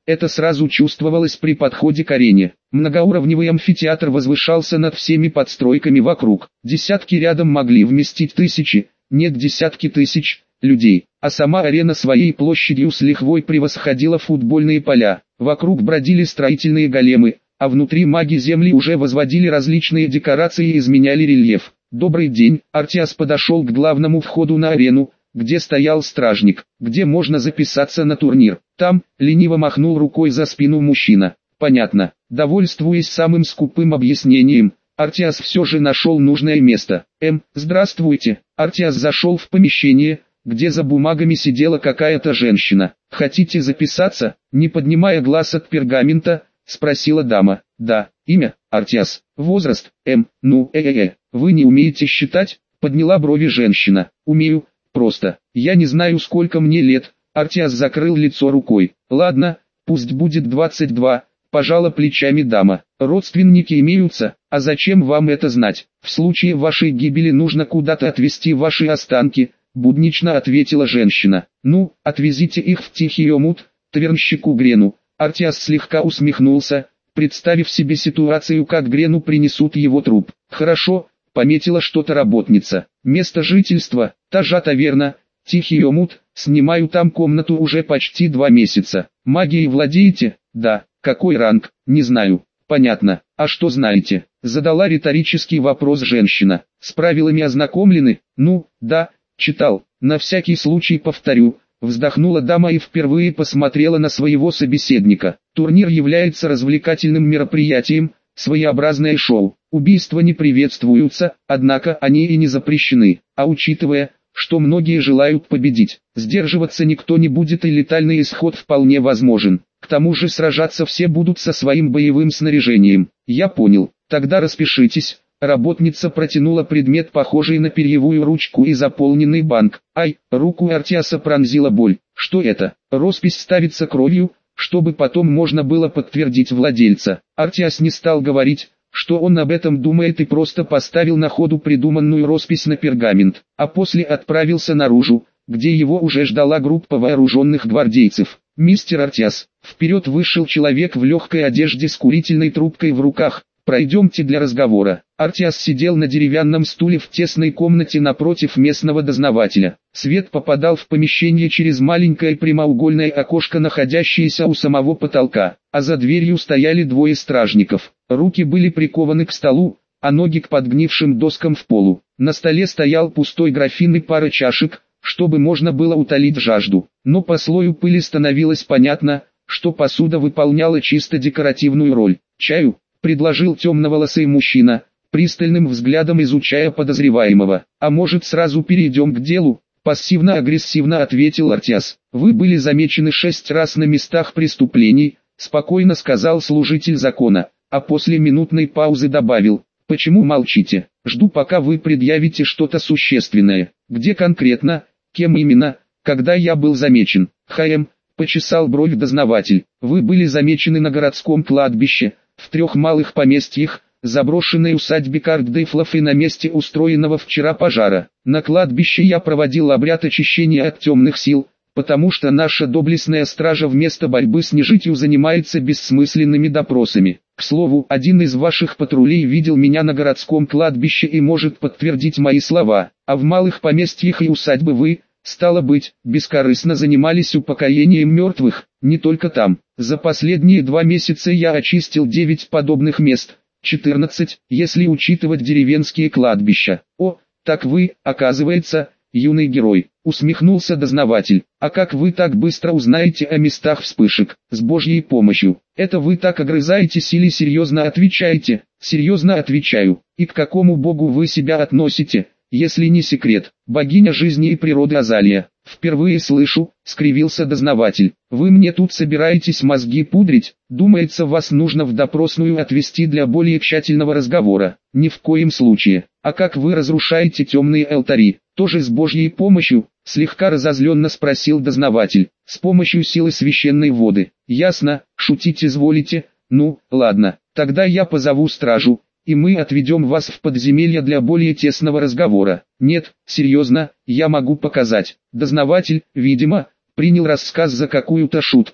Это сразу чувствовалось при подходе к арене. Многоуровневый амфитеатр возвышался над всеми подстройками вокруг. Десятки рядом могли вместить тысячи, нет десятки тысяч, людей, а сама арена своей площадью с лихвой превосходила футбольные поля. Вокруг бродили строительные големы, а внутри маги земли уже возводили различные декорации и изменяли рельеф. «Добрый день», Артиас подошел к главному входу на арену, где стоял стражник, где можно записаться на турнир. Там, лениво махнул рукой за спину мужчина. Понятно. Довольствуясь самым скупым объяснением, Артиас все же нашел нужное место. Эм, здравствуйте. Артиас зашел в помещение, где за бумагами сидела какая-то женщина. Хотите записаться? Не поднимая глаз от пергамента, спросила дама. Да. Имя? Артиас. Возраст? Эм, ну, э-э-э. Вы не умеете считать? Подняла брови женщина. Умею. Просто. Я не знаю, сколько мне лет. Артиас закрыл лицо рукой. Ладно, пусть будет двадцать два. Пожала плечами дама. Родственники имеются, а зачем вам это знать? В случае вашей гибели нужно куда-то отвезти ваши останки, буднично ответила женщина. Ну, отвезите их в Тихий омут, тавернщику Грену. Артиас слегка усмехнулся, представив себе ситуацию, как Грену принесут его труп. Хорошо, пометила что-то работница. Место жительства, та же таверна, Тихий омут, снимаю там комнату уже почти два месяца. Магией владеете? Да. Какой ранг? Не знаю. Понятно. А что знаете? Задала риторический вопрос женщина. С правилами ознакомлены? Ну, да, читал. На всякий случай повторю. Вздохнула дама и впервые посмотрела на своего собеседника. Турнир является развлекательным мероприятием, своеобразное шоу. Убийства не приветствуются, однако они и не запрещены. А учитывая, что многие желают победить, сдерживаться никто не будет и летальный исход вполне возможен. К тому же сражаться все будут со своим боевым снаряжением. Я понял, тогда распишитесь. Работница протянула предмет, похожий на перьевую ручку и заполненный банк. Ай, руку Артиаса пронзила боль. Что это? Роспись ставится кровью, чтобы потом можно было подтвердить владельца. Артиас не стал говорить, что он об этом думает, и просто поставил на ходу придуманную роспись на пергамент, а после отправился наружу, где его уже ждала группа вооруженных гвардейцев. «Мистер Артиас», вперед вышел человек в легкой одежде с курительной трубкой в руках. «Пройдемте для разговора». Артиас сидел на деревянном стуле в тесной комнате напротив местного дознавателя. Свет попадал в помещение через маленькое прямоугольное окошко, находящееся у самого потолка, а за дверью стояли двое стражников. Руки были прикованы к столу, а ноги к подгнившим доскам в полу. На столе стоял пустой графин и пара чашек, чтобы можно было утолить жажду. Но по слою пыли становилось понятно, что посуда выполняла чисто декоративную роль. «Чаю?» — предложил темноволосый мужчина, пристальным взглядом изучая подозреваемого. «А может, сразу перейдем к делу?» — пассивно-агрессивно ответил Артиас. «Вы были замечены шесть раз на местах преступлений», — спокойно сказал служитель закона, а после минутной паузы добавил: «Почему молчите? Жду, пока вы предъявите что-то существенное. Где конкретно, кем именно, когда я был замечен?» «Хаем», — почесал бровь дознаватель. «Вы были замечены на городском кладбище, в трех малых поместьях, заброшенной усадьбе Картдейфлов и на месте устроенного вчера пожара. На кладбище я проводил обряд очищения от темных сил, потому что наша доблестная стража вместо борьбы с нежитью занимается бессмысленными допросами. К слову, один из ваших патрулей видел меня на городском кладбище и может подтвердить мои слова, а в малых поместьях и усадьбы вы, стало быть, бескорыстно занимались упокоением мертвых, не только там. За последние два месяца я очистил девять подобных мест, четырнадцать, если учитывать деревенские кладбища. О, так вы, оказывается, юный герой», — усмехнулся дознаватель. «А как вы так быстро узнаете о местах вспышек? С Божьей помощью. Это вы так огрызаетесь или серьезно отвечаете?» «Серьезно отвечаю. И к какому богу вы себя относите, если не секрет?» «Богиня жизни и природы Азалия». «Впервые слышу», — скривился дознаватель. «Вы мне тут собираетесь мозги пудрить? Думается, вас нужно в допросную отвезти для более тщательного разговора». «Ни в коем случае. А как вы разрушаете темные алтари? Тоже с Божьей помощью?» — слегка разозленно спросил дознаватель. «С помощью силы священной воды». «Ясно, шутить изволите? Ну, ладно, тогда я позову стражу, и мы отведем вас в подземелье для более тесного разговора». «Нет, серьезно, я могу показать». Дознаватель, видимо, принял рассказ за какую-то шутку.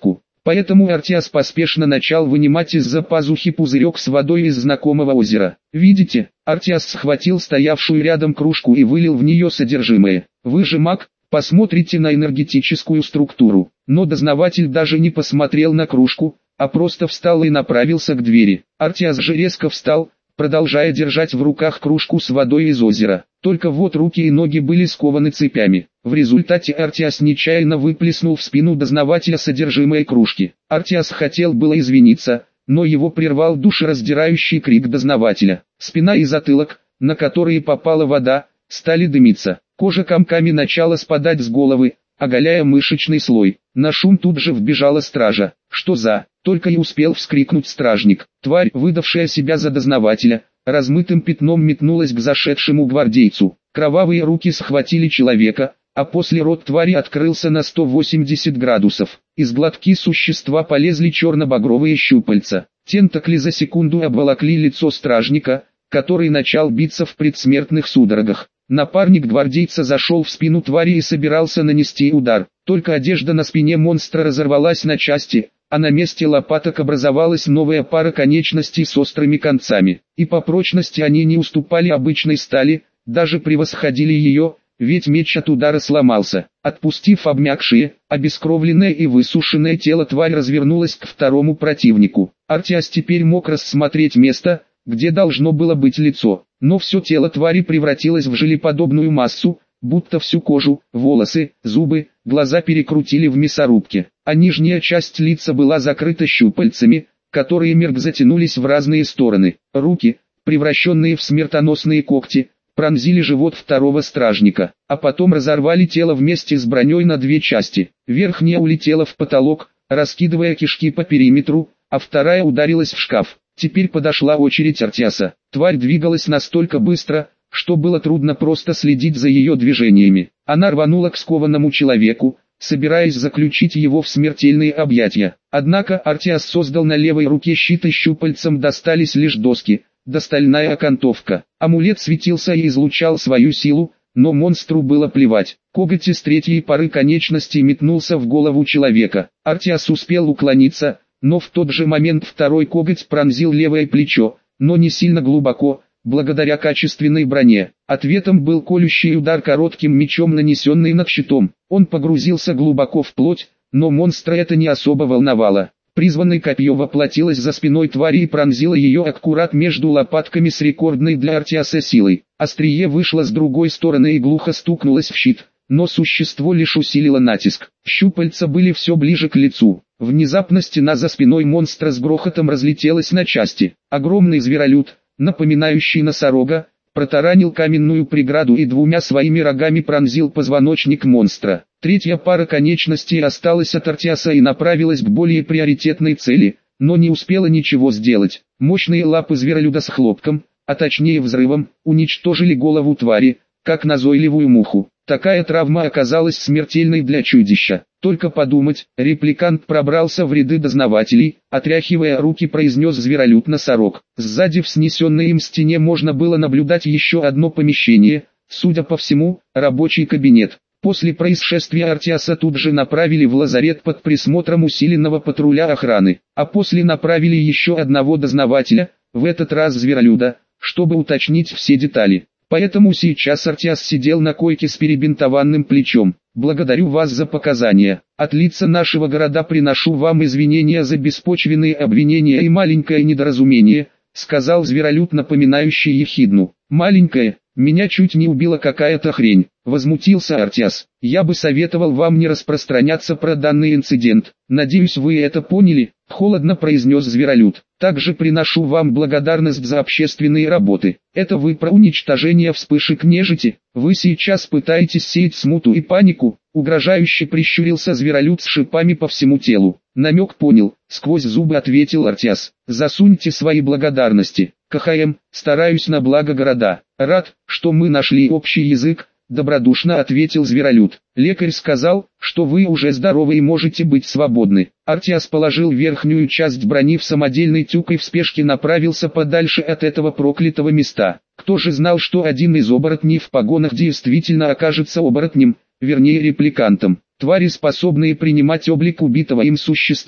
Поэтому Артиас поспешно начал вынимать из-за пазухи пузырек с водой из знакомого озера. «Видите?» Артиас схватил стоявшую рядом кружку и вылил в нее содержимое. «Вы же маг, посмотрите на энергетическую структуру». Но дознаватель даже не посмотрел на кружку, а просто встал и направился к двери. Артиас же резко встал, продолжая держать в руках кружку с водой из озера. Только вот руки и ноги были скованы цепями. В результате Артиас нечаянно выплеснул в спину дознавателя содержимое кружки. Артиас хотел было извиниться, но его прервал душераздирающий крик дознавателя. Спина и затылок, на которые попала вода, стали дымиться. Кожа комками начала спадать с головы, оголяя мышечный слой. На шум тут же вбежала стража. «Что за?» — только и успел вскрикнуть стражник. Тварь, выдавшая себя за дознавателя, размытым пятном метнулась к зашедшему гвардейцу. Кровавые руки схватили человека, а после рот твари открылся на сто восемьдесят градусов. Из глотки существа полезли черно-багровые щупальца. Тентакли за секунду обволокли лицо стражника, который начал биться в предсмертных судорогах. Напарник гвардейца зашел в спину твари и собирался нанести удар. Только одежда на спине монстра разорвалась на части, а на месте лопаток образовалась новая пара конечностей с острыми концами. И по прочности они не уступали обычной стали, даже превосходили ее, ведь меч от удара сломался. Отпустив обмякшее, обескровленное и высушенное тело, тварь развернулась к второму противнику. Артиас теперь мог рассмотреть место, где должно было быть лицо, но все тело твари превратилось в желеподобную массу, будто всю кожу, волосы, зубы, глаза перекрутили в мясорубке, а нижняя часть лица была закрыта щупальцами, которые мерк затянулись в разные стороны. Руки, превращенные в смертоносные когти, пронзили живот второго стражника, а потом разорвали тело вместе с броней на две части. Верхняя улетела в потолок, раскидывая кишки по периметру, а вторая ударилась в шкаф. Теперь подошла очередь Артиаса. Тварь двигалась настолько быстро, что было трудно просто следить за ее движениями. Она рванула к скованному человеку, собираясь заключить его в смертельные объятия. Однако Артиас создал на левой руке щит, и щупальцам достались лишь доски, да стальная окантовка. Амулет светился и излучал свою силу, но монстру было плевать. Коготь из третьей пары конечностей метнулся в голову человека. Артиас успел уклониться, но в тот же момент второй коготь пронзил левое плечо, но не сильно глубоко, благодаря качественной броне. Ответом был колющий удар коротким мечом, нанесенный над щитом. Он погрузился глубоко в плоть, но монстра это не особо волновало. Призванное копье воплотилось за спиной твари и пронзило ее аккурат между лопатками с рекордной для Артиаса силой. Острие вышло с другой стороны и глухо стукнулось в щит, но существо лишь усилило натиск. Щупальца были все ближе к лицу. Внезапно стена за спиной монстра с грохотом разлетелась на части. Огромный зверолюд, напоминающий носорога, протаранил каменную преграду и двумя своими рогами пронзил позвоночник монстра. Третья пара конечностей осталась от Артиаса и направилась к более приоритетной цели, но не успела ничего сделать. Мощные лапы зверолюда с хлопком, а точнее взрывом, уничтожили голову твари, как назойливую муху. Такая травма оказалась смертельной для чудища. Только подумать, репликант пробрался в ряды дознавателей, отряхивая руки, произнес зверолюд-носорог. Сзади в снесенной им стене можно было наблюдать еще одно помещение, судя по всему, рабочий кабинет. После происшествия Артиаса тут же направили в лазарет под присмотром усиленного патруля охраны, а после направили еще одного дознавателя, в этот раз зверолюда, чтобы уточнить все детали. Поэтому сейчас Артиас сидел на койке с перебинтованным плечом. «Благодарю вас за показания. От лица нашего города приношу вам извинения за беспочвенные обвинения и маленькое недоразумение», сказал зверолюд, напоминающий ехидну. «Маленькое? Меня чуть не убила какая-то хрень», возмутился Артиас. «Я бы советовал вам не распространяться про данный инцидент. Надеюсь, вы это поняли», холодно произнес зверолюд. «Также приношу вам благодарность за общественные работы. Это вы про уничтожение вспышек нежити? Вы сейчас пытаетесь сеять смуту и панику?» Угрожающе прищурился зверолюд с шипами по всему телу. «Намек понял», сквозь зубы ответил Артиас. «Засуньте свои благодарности. КХМ, стараюсь на благо города. Рад, что мы нашли общий язык», добродушно ответил зверолюд. «Лекарь сказал, что вы уже здоровы и можете быть свободны». Артиас положил верхнюю часть брони в самодельный тюк и в спешке направился подальше от этого проклятого места. Кто же знал, что один из оборотней в погонах действительно окажется оборотнем, вернее репликантом. Твари, способные принимать облик убитого им существа,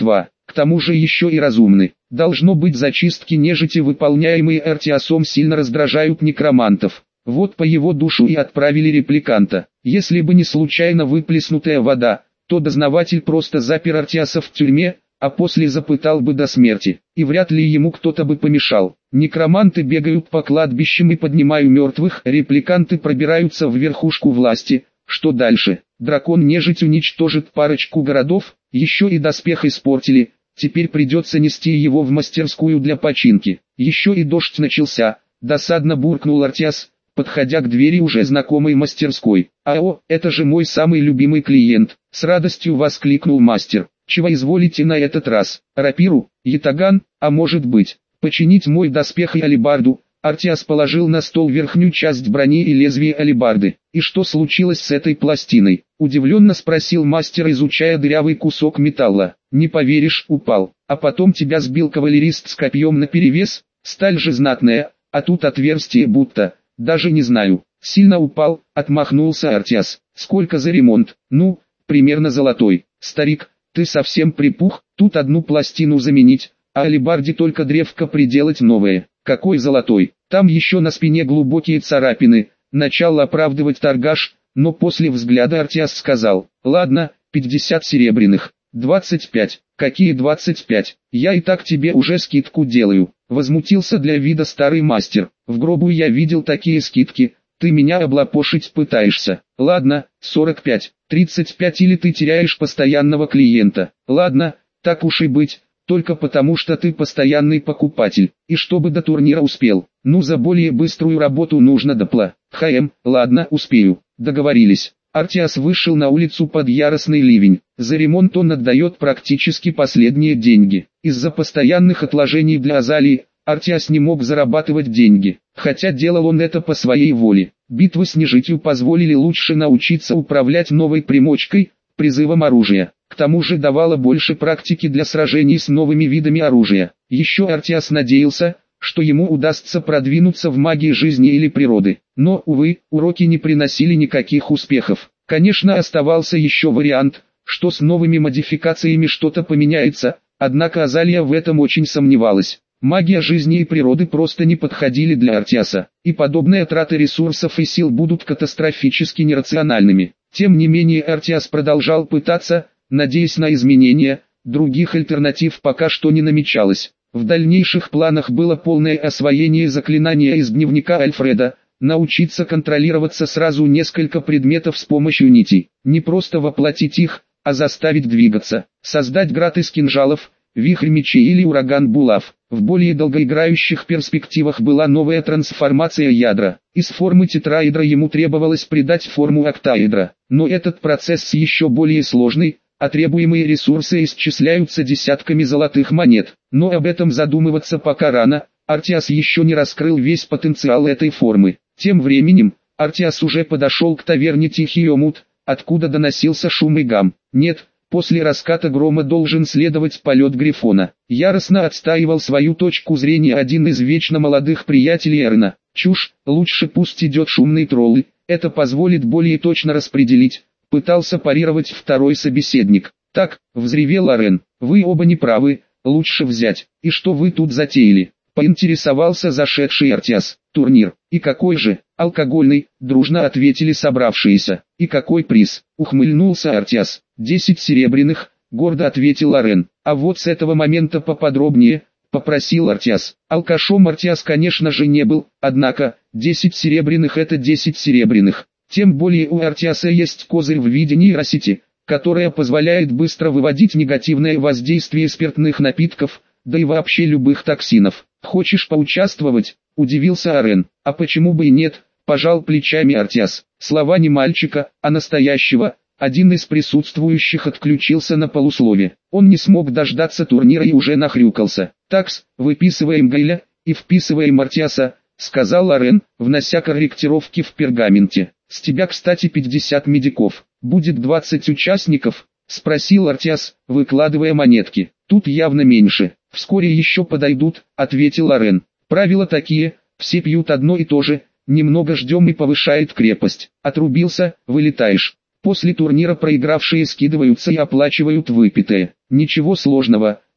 к тому же еще и разумны. Должно быть, зачистки нежити, выполняемые Артиасом, сильно раздражают некромантов. Вот по его душу и отправили репликанта. Если бы не случайно выплеснутая вода, то дознаватель просто запер Артиаса в тюрьме, а после запытал бы до смерти, и вряд ли ему кто-то бы помешал. Некроманты бегают по кладбищам и поднимают мертвых, репликанты пробираются в верхушку власти. Что дальше? Дракон-нежить уничтожит парочку городов, еще и доспех испортили, теперь придется нести его в мастерскую для починки. Еще и дождь начался, досадно буркнул Артиас, подходя к двери уже знакомой мастерской. «Ао, это же мой самый любимый клиент!» — с радостью воскликнул мастер. «Чего изволите на этот раз? Рапиру, ятаган, а может быть, починить мой доспех и алебарду?» Артиас положил на стол верхнюю часть брони и лезвие алебарды. «И что случилось с этой пластиной?» — удивленно спросил мастер, изучая дырявый кусок металла. «Не поверишь, упал. А потом тебя сбил кавалерист с копьем наперевес, сталь же знатная, а тут отверстие будто, даже не знаю». «Сильно упал», — отмахнулся Артиас. «Сколько за ремонт?» «Ну, примерно золотой». «Старик, ты совсем припух, тут одну пластину заменить, а алебарде только древко приделать новое». «Какой золотой? Там еще на спине глубокие царапины», — начал оправдывать торгаш, но после взгляда Артиас сказал: «Ладно, пятьдесят серебряных». «двадцать пять. Какие двадцать пять? Я и так тебе уже скидку делаю», — возмутился для вида старый мастер. «В гробу я видел такие скидки, ты меня облапошить пытаешься». «Ладно, сорок пять. тридцать пять или ты теряешь постоянного клиента». «Ладно, так уж и быть. Только потому, что ты постоянный покупатель, и чтобы до турнира успел. Ну, за более быструю работу нужно допла». «Хм, ладно, успею». «Договорились». Артиас вышел на улицу под яростный ливень. За ремонт он отдает практически последние деньги. Из-за постоянных отложений для Азалии, Артиас не мог зарабатывать деньги, хотя делал он это по своей воле. Битвы с нежитью позволили лучше научиться управлять новой примочкой, призывом оружия. К тому же давало больше практики для сражений с новыми видами оружия. Еще Артиас надеялся, что ему удастся продвинуться в магии жизни или природы. Но, увы, уроки не приносили никаких успехов. Конечно, оставался еще вариант, что с новыми модификациями что-то поменяется, однако Азалия в этом очень сомневалась. Магия жизни и природы просто не подходили для Артиаса, и подобные траты ресурсов и сил будут катастрофически нерациональными. Тем не менее Артиас продолжал пытаться, надеясь на изменения, других альтернатив пока что не намечалось. В дальнейших планах было полное освоение заклинания из дневника Альфреда, научиться контролироваться сразу несколько предметов с помощью нитей, не просто воплотить их, а заставить двигаться, создать град из кинжалов, вихрь мечей или ураган булав. В более долгоиграющих перспективах была новая трансформация ядра. Из формы тетраэдра ему требовалось придать форму октаэдра, но этот процесс еще более сложный, а требуемые ресурсы исчисляются десятками золотых монет. Но об этом задумываться пока рано, Артиас еще не раскрыл весь потенциал этой формы. Тем временем, Артиас уже подошел к таверне Тихий Омут, откуда доносился шум и гам. Нет, после раската грома должен следовать полет Грифона. Яростно отстаивал свою точку зрения один из вечно молодых приятелей Эрна. Чушь, лучше пусть идет шумный тролль, это позволит более точно распределить. Пытался парировать второй собеседник. «Так», — взревел Арен, — «вы оба не правы, лучше взять. И что вы тут затеяли?» — поинтересовался зашедший Артиас. «Турнир. И какой же?» «Алкогольный», — дружно ответили собравшиеся. «И какой приз?» — ухмыльнулся Артиас. «Десять серебряных», — гордо ответил Арен. «А вот с этого момента поподробнее», — попросил Артиас. Алкашом Артиас, конечно же, не был, однако, десять серебряных — это десять серебряных. Тем более у Артиаса есть козырь в виде нейросети, которая позволяет быстро выводить негативное воздействие спиртных напитков, да и вообще любых токсинов. «Хочешь поучаствовать?» – удивился Арен. «А почему бы и нет?» – пожал плечами Артиас. Слова не мальчика, а настоящего. Один из присутствующих отключился на полуслове. Он не смог дождаться турнира и уже нахрюкался. «Такс, выписываем Гайля и вписываем Артиаса», – сказал Арен, внося корректировки в пергаменте. «С тебя, кстати, пятьдесят медиков. Будет двадцать участников?» — спросил Артиас, выкладывая монетки. «Тут явно меньше. Вскоре еще подойдут», — ответил Арен. «Правила такие, все пьют одно и то же, немного ждем и повышает крепость. Отрубился, вылетаешь. После турнира проигравшие скидываются и оплачивают выпитое. Ничего сложного»,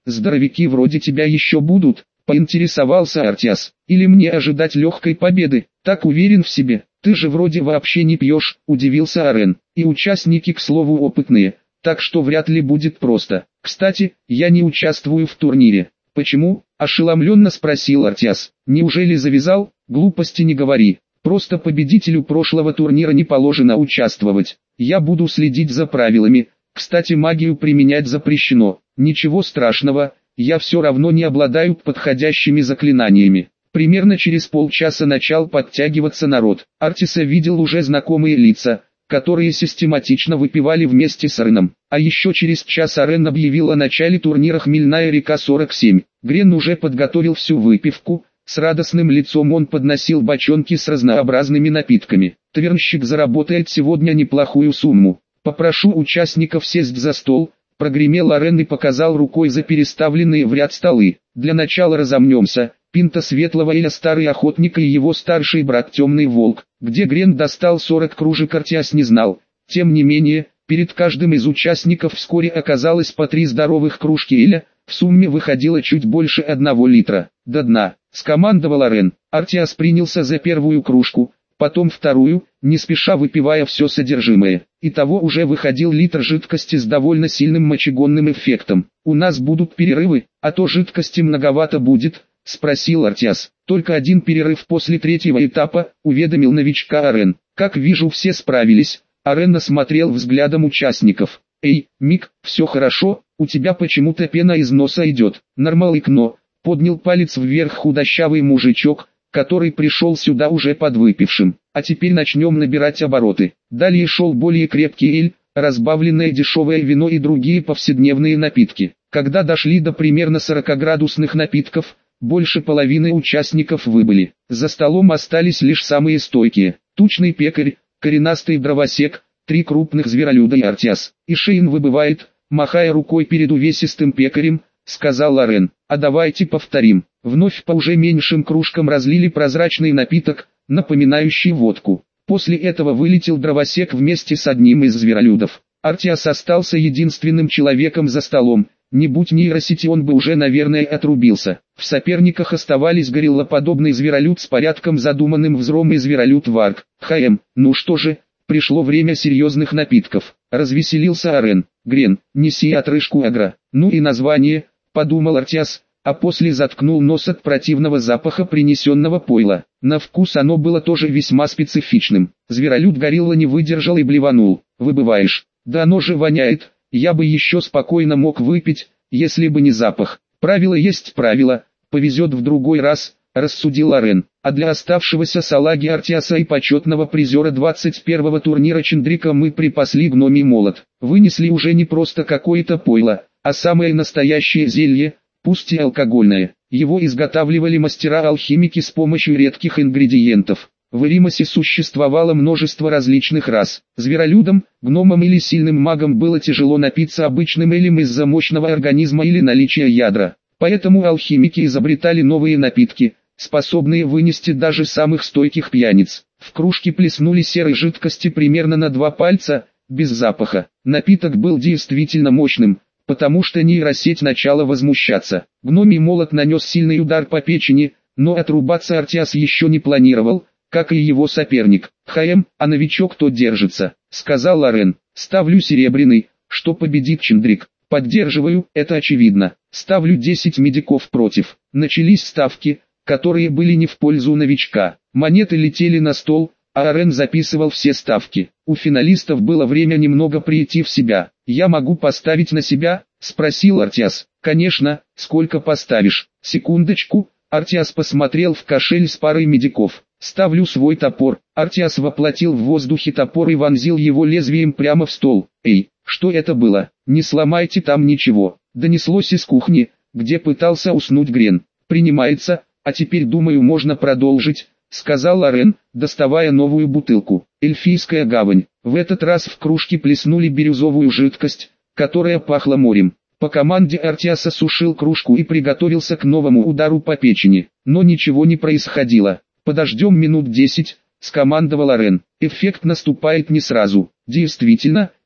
здоровяки вроде тебя еще будут, поинтересовался Артиас. Или мне ожидать легкой победы, так уверен в себе, ты же вроде вообще не пьешь, удивился Арен. И участники, к слову, опытные, так что вряд ли будет просто. Кстати, я не участвую в турнире. Почему? Ошеломленно спросил Артиас. Неужели завязал? Глупости не говори. Просто победителю прошлого турнира не положено участвовать. Я буду следить за правилами. Кстати, магию применять запрещено. Ничего страшного, я все равно не обладаю подходящими заклинаниями. Примерно через полчаса начал подтягиваться народ. Артиса видел уже знакомые лица, которые систематично выпивали вместе с Ареном. А еще через час Арен объявил о начале турнира «Хмельная река сорок семь». Грен уже подготовил всю выпивку. С радостным лицом он подносил бочонки с разнообразными напитками. Тавернщик заработает сегодня неплохую сумму. Попрошу участников сесть за стол. Прогремел Арен и показал рукой за переставленные в ряд столы. Для начала разомнемся. Пинта светлого эля старый охотник и его старший брат темный волк. Где Грен достал сорок кружек, Артиас не знал. Тем не менее, перед каждым из участников вскоре оказалось по три здоровых кружки эля. В сумме выходило чуть больше одного литра. До дна, скомандовал Арен. Артиас принялся за первую кружку, потом вторую, не спеша выпивая все содержимое. Итого уже выходил литр жидкости с довольно сильным мочегонным эффектом. «У нас будут перерывы, а то жидкости многовато будет», — спросил Артиас. «Только один перерыв после третьего этапа», — уведомил новичка Арен. «Как вижу, все справились». Арен осмотрел взглядом участников. «Эй, Мик, все хорошо, у тебя почему-то пена из носа идет». «Нормалыкно», — поднял палец вверх худощавый мужичок, который пришел сюда уже подвыпившим. «А теперь начнем набирать обороты». Далее шел более крепкий эль, разбавленное дешевое вино и другие повседневные напитки. Когда дошли до примерно сорокаградусных напитков, больше половины участников выбыли. За столом остались лишь самые стойкие. Тучный пекарь, коренастый дровосек, три крупных зверолюда и Артиас. «И Шейн выбывает», махая рукой перед увесистым пекарем, сказал Арен. «А давайте повторим». Вновь по уже меньшим кружкам разлили прозрачный напиток, напоминающий водку. После этого вылетел дровосек вместе с одним из зверолюдов. Артиас остался единственным человеком за столом. Не будь нейросети, он бы уже, наверное, отрубился. В соперниках оставались гориллоподобный зверолюд с порядком задуманным взром и зверолюд Варг. «Хм, ну что же, пришло время серьезных напитков», — развеселился Арен. «Грен, неси отрыжку агро». «Ну и название», — подумал Артиас, а после заткнул нос от противного запаха принесенного пойла. На вкус оно было тоже весьма специфичным. Зверолюд горилла не выдержал и блеванул. «Выбываешь». «Да оно же воняет, я бы еще спокойно мог выпить, если бы не запах». «Правило есть правило, повезет в другой раз», — рассудил Арен. А для оставшегося салаги Артиаса и почетного призера двадцать первого турнира Чендрика мы припасли гномий молот. Вынесли уже не просто какое-то пойло, а самое настоящее зелье, пусть и алкогольное. Его изготавливали мастера-алхимики с помощью редких ингредиентов. В Эримосе существовало множество различных рас. Зверолюдам, гномам или сильным магам было тяжело напиться обычным элем из-за мощного организма или наличия ядра. Поэтому алхимики изобретали новые напитки, способные вынести даже самых стойких пьяниц. В кружке плеснули серой жидкости примерно на два пальца, без запаха. Напиток был действительно мощным, потому что нейросеть начала возмущаться. Гномий молот нанес сильный удар по печени, но отрубаться Артиас еще не планировал, как и его соперник. «Хм, а новичок тот держится», — сказал Арен. «Ставлю серебряный, что победит Чендрик». «Поддерживаю, это очевидно. Ставлю десять медиков против». Начались ставки, которые были не в пользу новичка. Монеты летели на стол, а Арен записывал все ставки. У финалистов было время немного прийти в себя. «Я могу поставить на себя?» — спросил Артиас. «Конечно, сколько поставишь?» «Секундочку». Артиас посмотрел в кошель с парой медиков. «Ставлю свой топор». Артиас воплотил в воздухе топор и вонзил его лезвием прямо в стол. «Эй, что это было? Не сломайте там ничего», — донеслось из кухни, где пытался уснуть Грен. «Принимается, а теперь, думаю, можно продолжить», — сказал Арен, доставая новую бутылку. «Эльфийская гавань». В этот раз в кружке плеснули бирюзовую жидкость, которая пахла морем. По команде Артиас осушил кружку и приготовился к новому удару по печени, но ничего не происходило. «Подождем минут десять», — скомандовал Арен. «Эффект наступает не сразу». Действительно,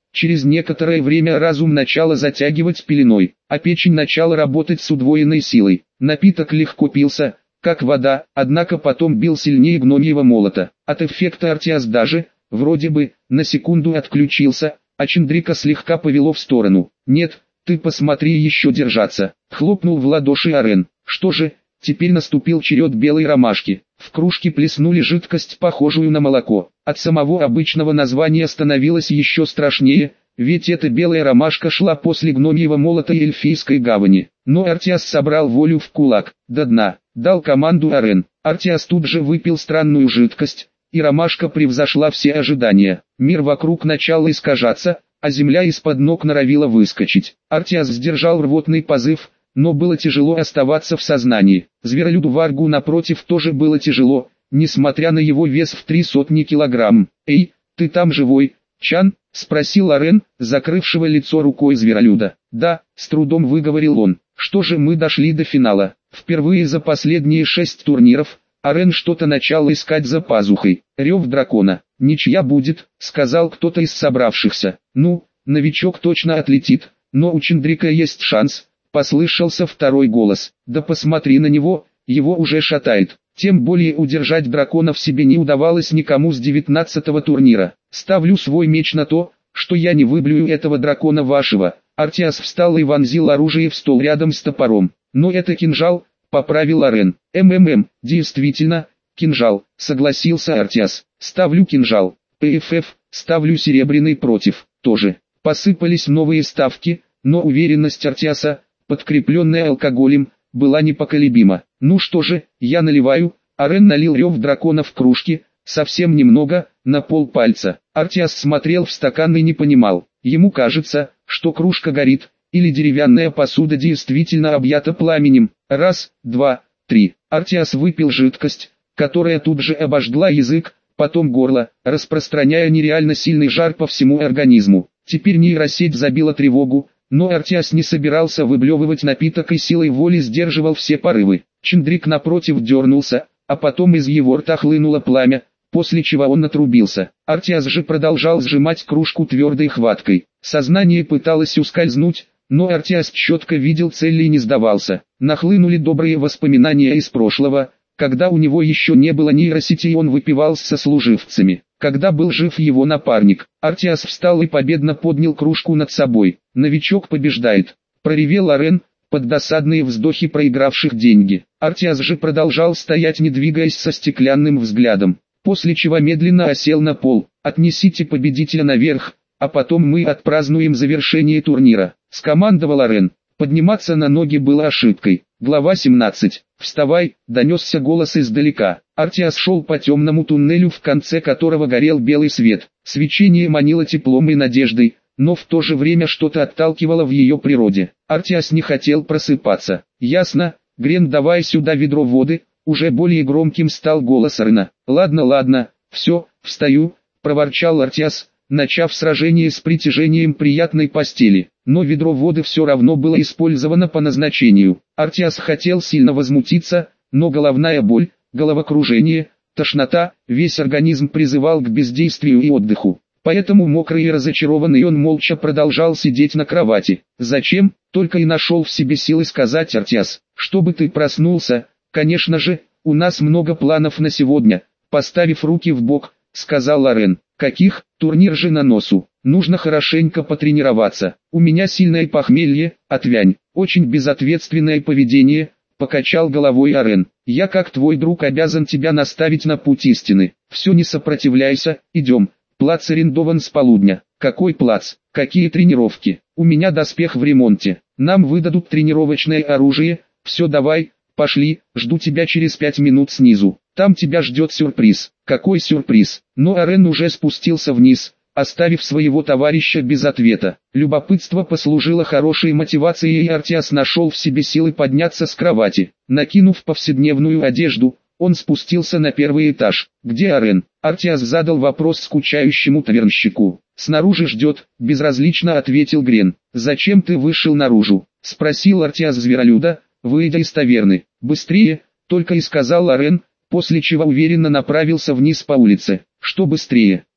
Через некоторое время разум начало затягивать пеленой, а печень начала работать с удвоенной силой. Напиток легко пился, как вода, однако потом бил сильнее гномьего молота. От эффекта Артиас даже, вроде бы, на секунду отключился, а Чендрика слегка повело в сторону. «Нет, ты посмотри еще держаться», — хлопнул в ладоши Арен. «Что же, теперь наступил черед белой ромашки». В кружке плеснули жидкость, похожую на молоко. От самого обычного названия становилось еще страшнее, ведь эта белая ромашка шла после гномьего молота и эльфийской гавани. Но Артиас собрал волю в кулак, до дна, дал команду Арен. Артиас тут же выпил странную жидкость, и ромашка превзошла все ожидания. Мир вокруг начал искажаться, а земля из-под ног норовила выскочить. Артиас сдержал рвотный позыв, но было тяжело оставаться в сознании. Зверолюду Варгу напротив тоже было тяжело, несмотря на его вес в три сотни килограмм. «Эй, ты там живой, Чан?» — спросил Арен, закрывшего лицо рукой зверолюда. «Да», — с трудом выговорил он. «Что же мы дошли до финала?» Впервые за последние шесть турниров, Арен что-то начал искать за пазухой. «Рев дракона. Ничья будет», — сказал кто-то из собравшихся. «Ну, новичок точно отлетит, но у Чендрика есть шанс», — послышался второй голос. «Да посмотри на него, его уже шатает». Тем более удержать дракона в себе не удавалось никому с девятнадцатого турнира. «Ставлю свой меч на то, что я не выблюю этого дракона вашего». Артиас встал и вонзил оружие в стол рядом с топором. «Но это кинжал», — поправил Арен. «МММ, действительно, кинжал», — согласился Артиас. «Ставлю кинжал». «ПФФ, ставлю серебряный против». Тоже. Посыпались новые ставки, но уверенность Артиаса, подкрепленная алкоголем, была непоколебима. «Ну что же, я наливаю». Арен налил рев дракона в кружки, совсем немного, на полпальца. Артиас смотрел в стакан и не понимал. Ему кажется, что кружка горит, или деревянная посуда действительно объята пламенем. Раз, два, три. Артиас выпил жидкость, которая тут же обожгла язык, потом горло, распространяя нереально сильный жар по всему организму. Теперь нейросеть забила тревогу, но Артиас не собирался выблевывать напиток и силой воли сдерживал все порывы. Чендрик напротив дернулся, а потом из его рта хлынуло пламя, после чего он отрубился. Артиас же продолжал сжимать кружку твердой хваткой. Сознание пыталось ускользнуть, но Артиас четко видел цель и не сдавался. Нахлынули добрые воспоминания из прошлого, когда у него еще не было нейросети и он выпивал с сослуживцами. Когда был жив его напарник, Артиас встал и победно поднял кружку над собой. «Новичок побеждает», — проревел Арен, под досадные вздохи проигравших деньги. Артиас же продолжал стоять, не двигаясь, со стеклянным взглядом, после чего медленно осел на пол. «Отнесите победителя наверх, а потом мы отпразднуем завершение турнира», — скомандовал Арен. Подниматься на ноги было ошибкой. Глава семнадцать. «Вставай», — донесся голос издалека. Артиас шел по темному туннелю, в конце которого горел белый свет. Свечение манило теплом и надеждой, но в то же время что-то отталкивало в ее природе. Артиас не хотел просыпаться. «Ясно, Грен, давай сюда ведро воды», — уже более громким стал голос Арена. «Ладно, ладно, все, встаю», — проворчал Артиас, начав сражение с притяжением приятной постели. Но ведро воды все равно было использовано по назначению. Артиас хотел сильно возмутиться, но головная боль, головокружение, тошнота, весь организм призывал к бездействию и отдыху. Поэтому мокрый и разочарованный он молча продолжал сидеть на кровати. «Зачем?» — только и нашел в себе силы сказать Артиас. «Чтобы ты проснулся, конечно же, у нас много планов на сегодня», — поставив руки в бок, сказал Арен. «Каких? Турнир же на носу. Нужно хорошенько потренироваться. У меня сильное похмелье, отвянь. Очень безответственное поведение», — покачал головой Арен. «Я как твой друг обязан тебя наставить на путь истины. Все, не сопротивляйся, идем. Плац арендован с полудня». «Какой плац? Какие тренировки? У меня доспех в ремонте. Нам выдадут тренировочное оружие. Все, давай, пошли, жду тебя через пять минут снизу. Там тебя ждет сюрприз». «Какой сюрприз?» Но Арен уже спустился вниз, оставив своего товарища без ответа. Любопытство послужило хорошей мотивацией, и Артиас нашел в себе силы подняться с кровати. Накинув повседневную одежду, он спустился на первый этаж. «Где Арен?» Артиас задал вопрос скучающему тавернщику. «Снаружи ждет», — безразлично ответил Грен. «Зачем ты вышел наружу?» — спросил Артиас зверолюда, выйдя из таверны. «Быстрее», — только и сказал Арен, после чего уверенно направился вниз по улице. «Что быстрее?»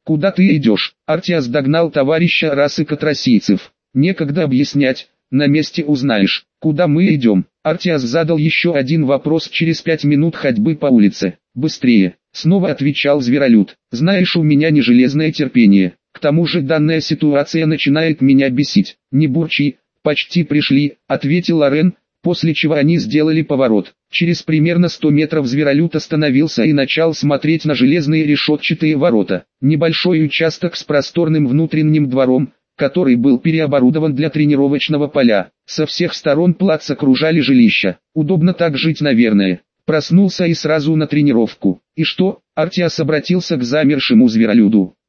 Куда ты идешь? Артиас догнал товарища Расы Катрасийцев. Некогда объяснять, на месте узнаешь. Куда мы идем? Артиас задал еще один вопрос через пять минут ходьбы по улице. Быстрее, снова отвечал Зверолюд. Знаешь, у меня не железное терпение. К тому же данная ситуация начинает меня бесить. Не бурчи, почти пришли, ответил Лорен, после чего они сделали поворот. Через примерно сто метров Зверолюд остановился и начал смотреть на железные решетчатые ворота. Небольшой участок с просторным внутренним двором, который был переоборудован для тренировочного поля. Со всех сторон плац окружали жилища. Удобно так жить, наверное. Проснулся и сразу на тренировку. И что? Артиас обратился к замершему Зверолюду.